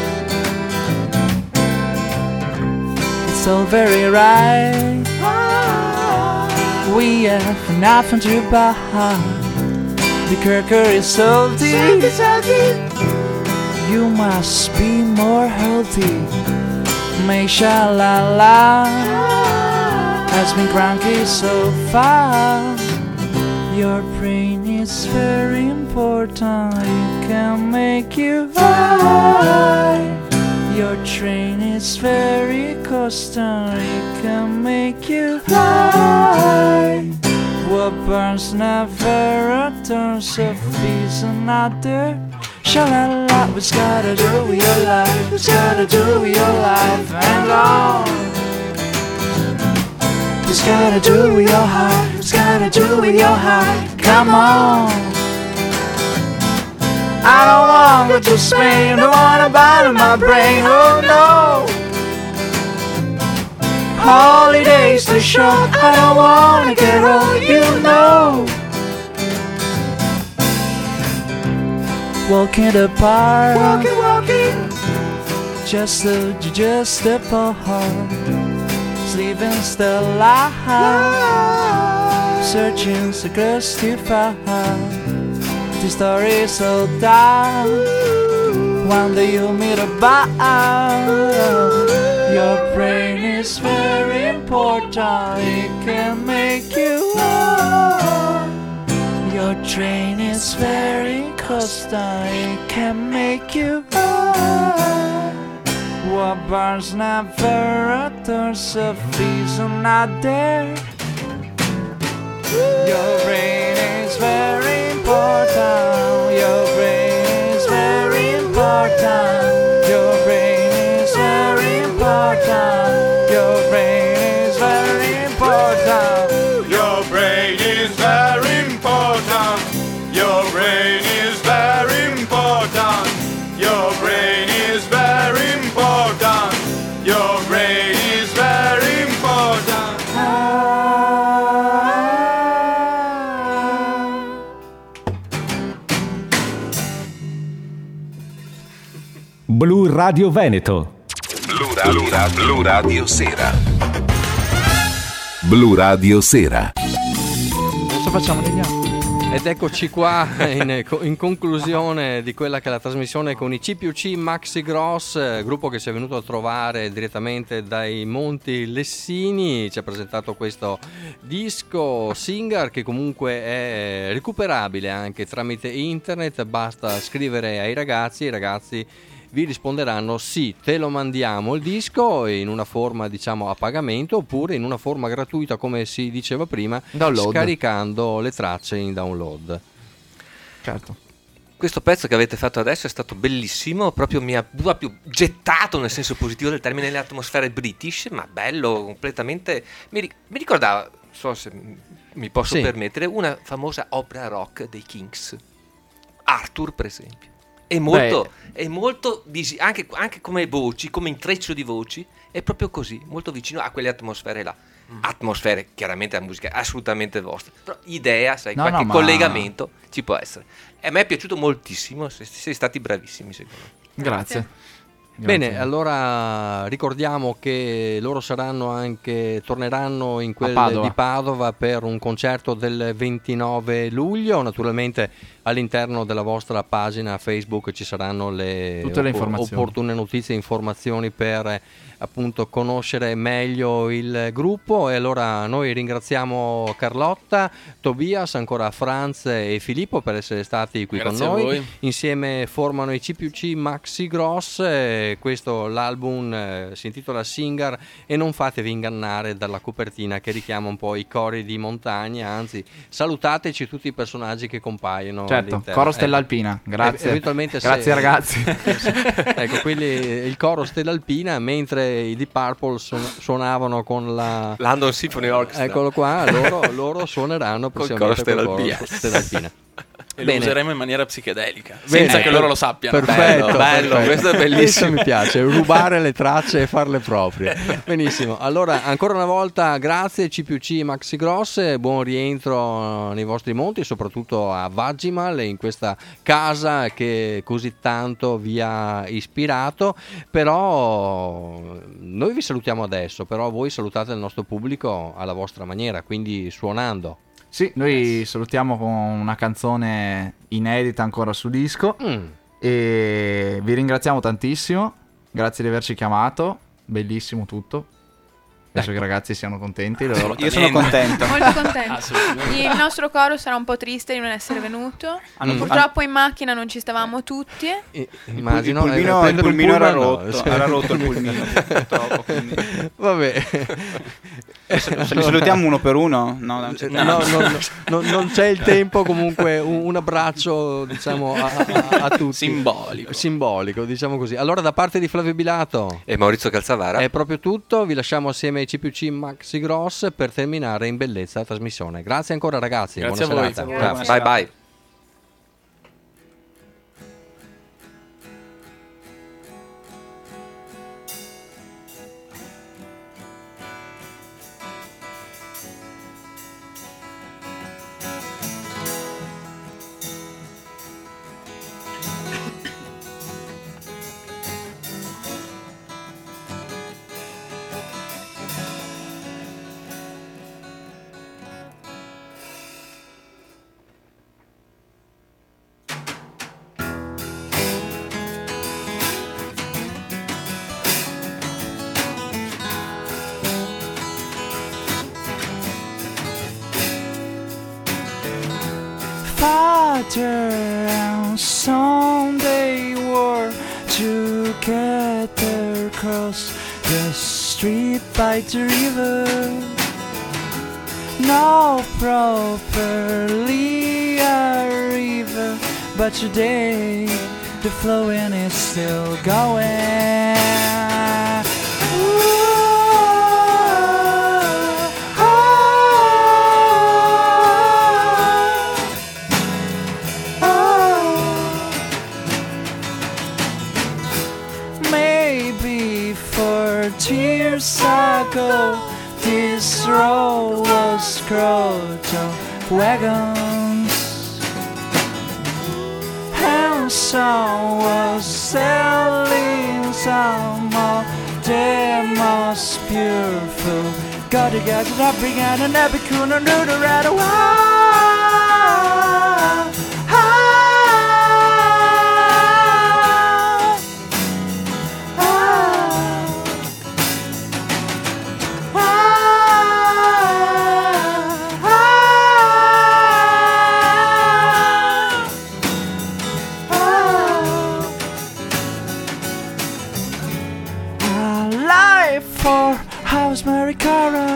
It's all very right, we have nothing to buy. The cracker is salty, you must be more healthy. Mashallah has been cranky so far. Your brain is very important, it can make you high. Your train is very constant, it can make you high. What burns never returns, a feast another. Sha-la-la, what's gotta do with your life? What's gotta do with your life and all? What's gotta do with your heart? What's gotta do with your heart? Come on. I don't wanna go to Spain, don't wanna bother my brain, oh no. Holidays too short, I don't wanna get old, you know. Walking the park, walking, just apart, sleeping still alive, searching so close to find. The story is so dark. One day you'll meet a bar. Your brain is very important. It can make you up. Your train is very constant. It can make you up. What burns never returns. A feast not there. Your brain is very important. Your brain is very important. Your brain is very important. Your brain is very important. Your brain is very important. Your brain is very important. Your brain is very important. Your brain is very important. Blu Radio Veneto. Blu Radio Sera. Blu Radio Sera. Adesso facciamo degli altri. Ed eccoci qua in conclusione di quella che è la trasmissione con i C+C Maxi Gross, gruppo che ci è venuto a trovare direttamente dai Monti Lessini. Ci ha presentato questo disco Singer che comunque è recuperabile anche tramite internet, basta scrivere ai ragazzi, i ragazzi vi risponderanno sì, te lo mandiamo il disco in una forma diciamo a pagamento oppure in una forma gratuita come si diceva prima, download, scaricando le tracce in download. Certo. Questo pezzo che avete fatto adesso è stato bellissimo, proprio mi ha proprio gettato nel senso positivo del termine nelle atmosfere british, ma bello completamente. Mi ricordava, non so se mi posso permettere, una famosa opera rock dei Kings, Arthur per esempio. È molto anche come voci, come intreccio di voci, è proprio così, molto vicino a quelle atmosfere là. Atmosfere, chiaramente la musica è assolutamente vostra, però idea, sai, qualche collegamento ci può essere. E a me è piaciuto moltissimo, siete stati bravissimi secondo me. Grazie. Bene, allora ricordiamo che loro torneranno in quel di Padova per un concerto del 29 luglio. Naturalmente all'interno della vostra pagina Facebook ci saranno tutte le opportune notizie e informazioni per appunto conoscere meglio il gruppo. E allora noi ringraziamo Carlotta, Tobias, ancora Franz e Filippo per essere stati qui con noi. Insieme formano i C+C Maxi Gross. Questo l'album si intitola Singer e non fatevi ingannare dalla copertina che richiama un po' i cori di montagna, anzi salutateci tutti i personaggi che compaiono. Certo, coro Stella Alpina, grazie. Eventualmente grazie ragazzi. Ecco, quelli il coro Stella Alpina, mentre i Deep Purple suonavano con la London Symphony Orchestra. Eccolo qua, loro suoneranno prossimamente col coro Stella Alpina. E lo useremo in maniera psichedelica, senza che loro lo sappiano. Perfetto, bello. Questo è bellissimo. Questo mi piace, rubare le tracce e farle proprie. Benissimo, allora ancora una volta grazie C+C Maxi Gross, buon rientro nei vostri monti e soprattutto a Vagimal, in questa casa che così tanto vi ha ispirato. Però noi vi salutiamo adesso, però voi salutate il nostro pubblico alla vostra maniera, quindi suonando. Sì, noi salutiamo con una canzone inedita ancora su disco e vi ringraziamo tantissimo, grazie di averci chiamato, bellissimo tutto. Penso che i ragazzi siano contenti. Io sono contento. Molto contento. Il nostro coro sarà un po' triste di non essere venuto. Purtroppo in macchina non ci stavamo tutti. Immagino il pulmino era rotto. Era rotto il pulmino. Purtroppo. Vabbè. Se li salutiamo uno per uno? No, non c'è il tempo. Comunque un abbraccio, diciamo, a tutti. Simbolico, diciamo così. Allora, da parte di Flavio Bilato e Maurizio Calzavara è proprio tutto. Vi lasciamo assieme ai CPC Maxi Gross per terminare in bellezza la trasmissione. Grazie ancora, ragazzi. Grazie buona a voi. serata. bye bye. Father and son they were together across the street by the river. Not properly a river, but today the flowing is still going. Years ago, this road was crowded of wagons, and some was selling some of the most beautiful. Got it up again and never could do the right away. Rosemary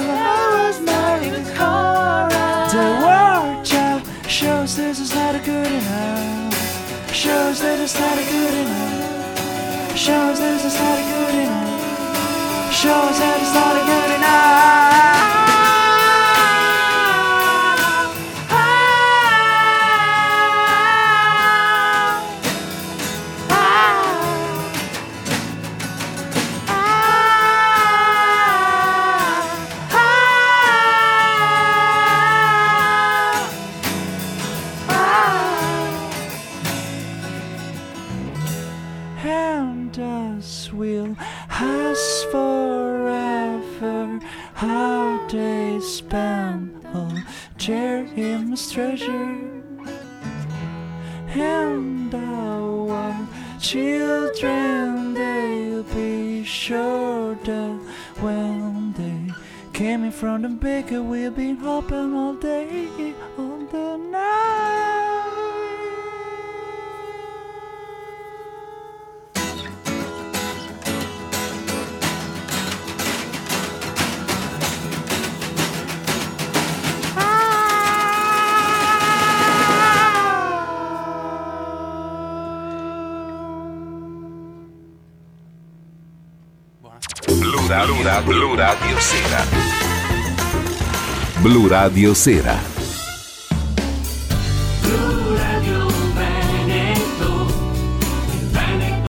Cora. The world child shows this is not good enough. Shows that it's not good enough. Shows that it's not good enough. Shows that it's not good enough. Treasure and our children, they'll be sure that when they came in from the baker, we'll be hoping all day, all the night. Blu Radio Sera. Blu Radio Sera.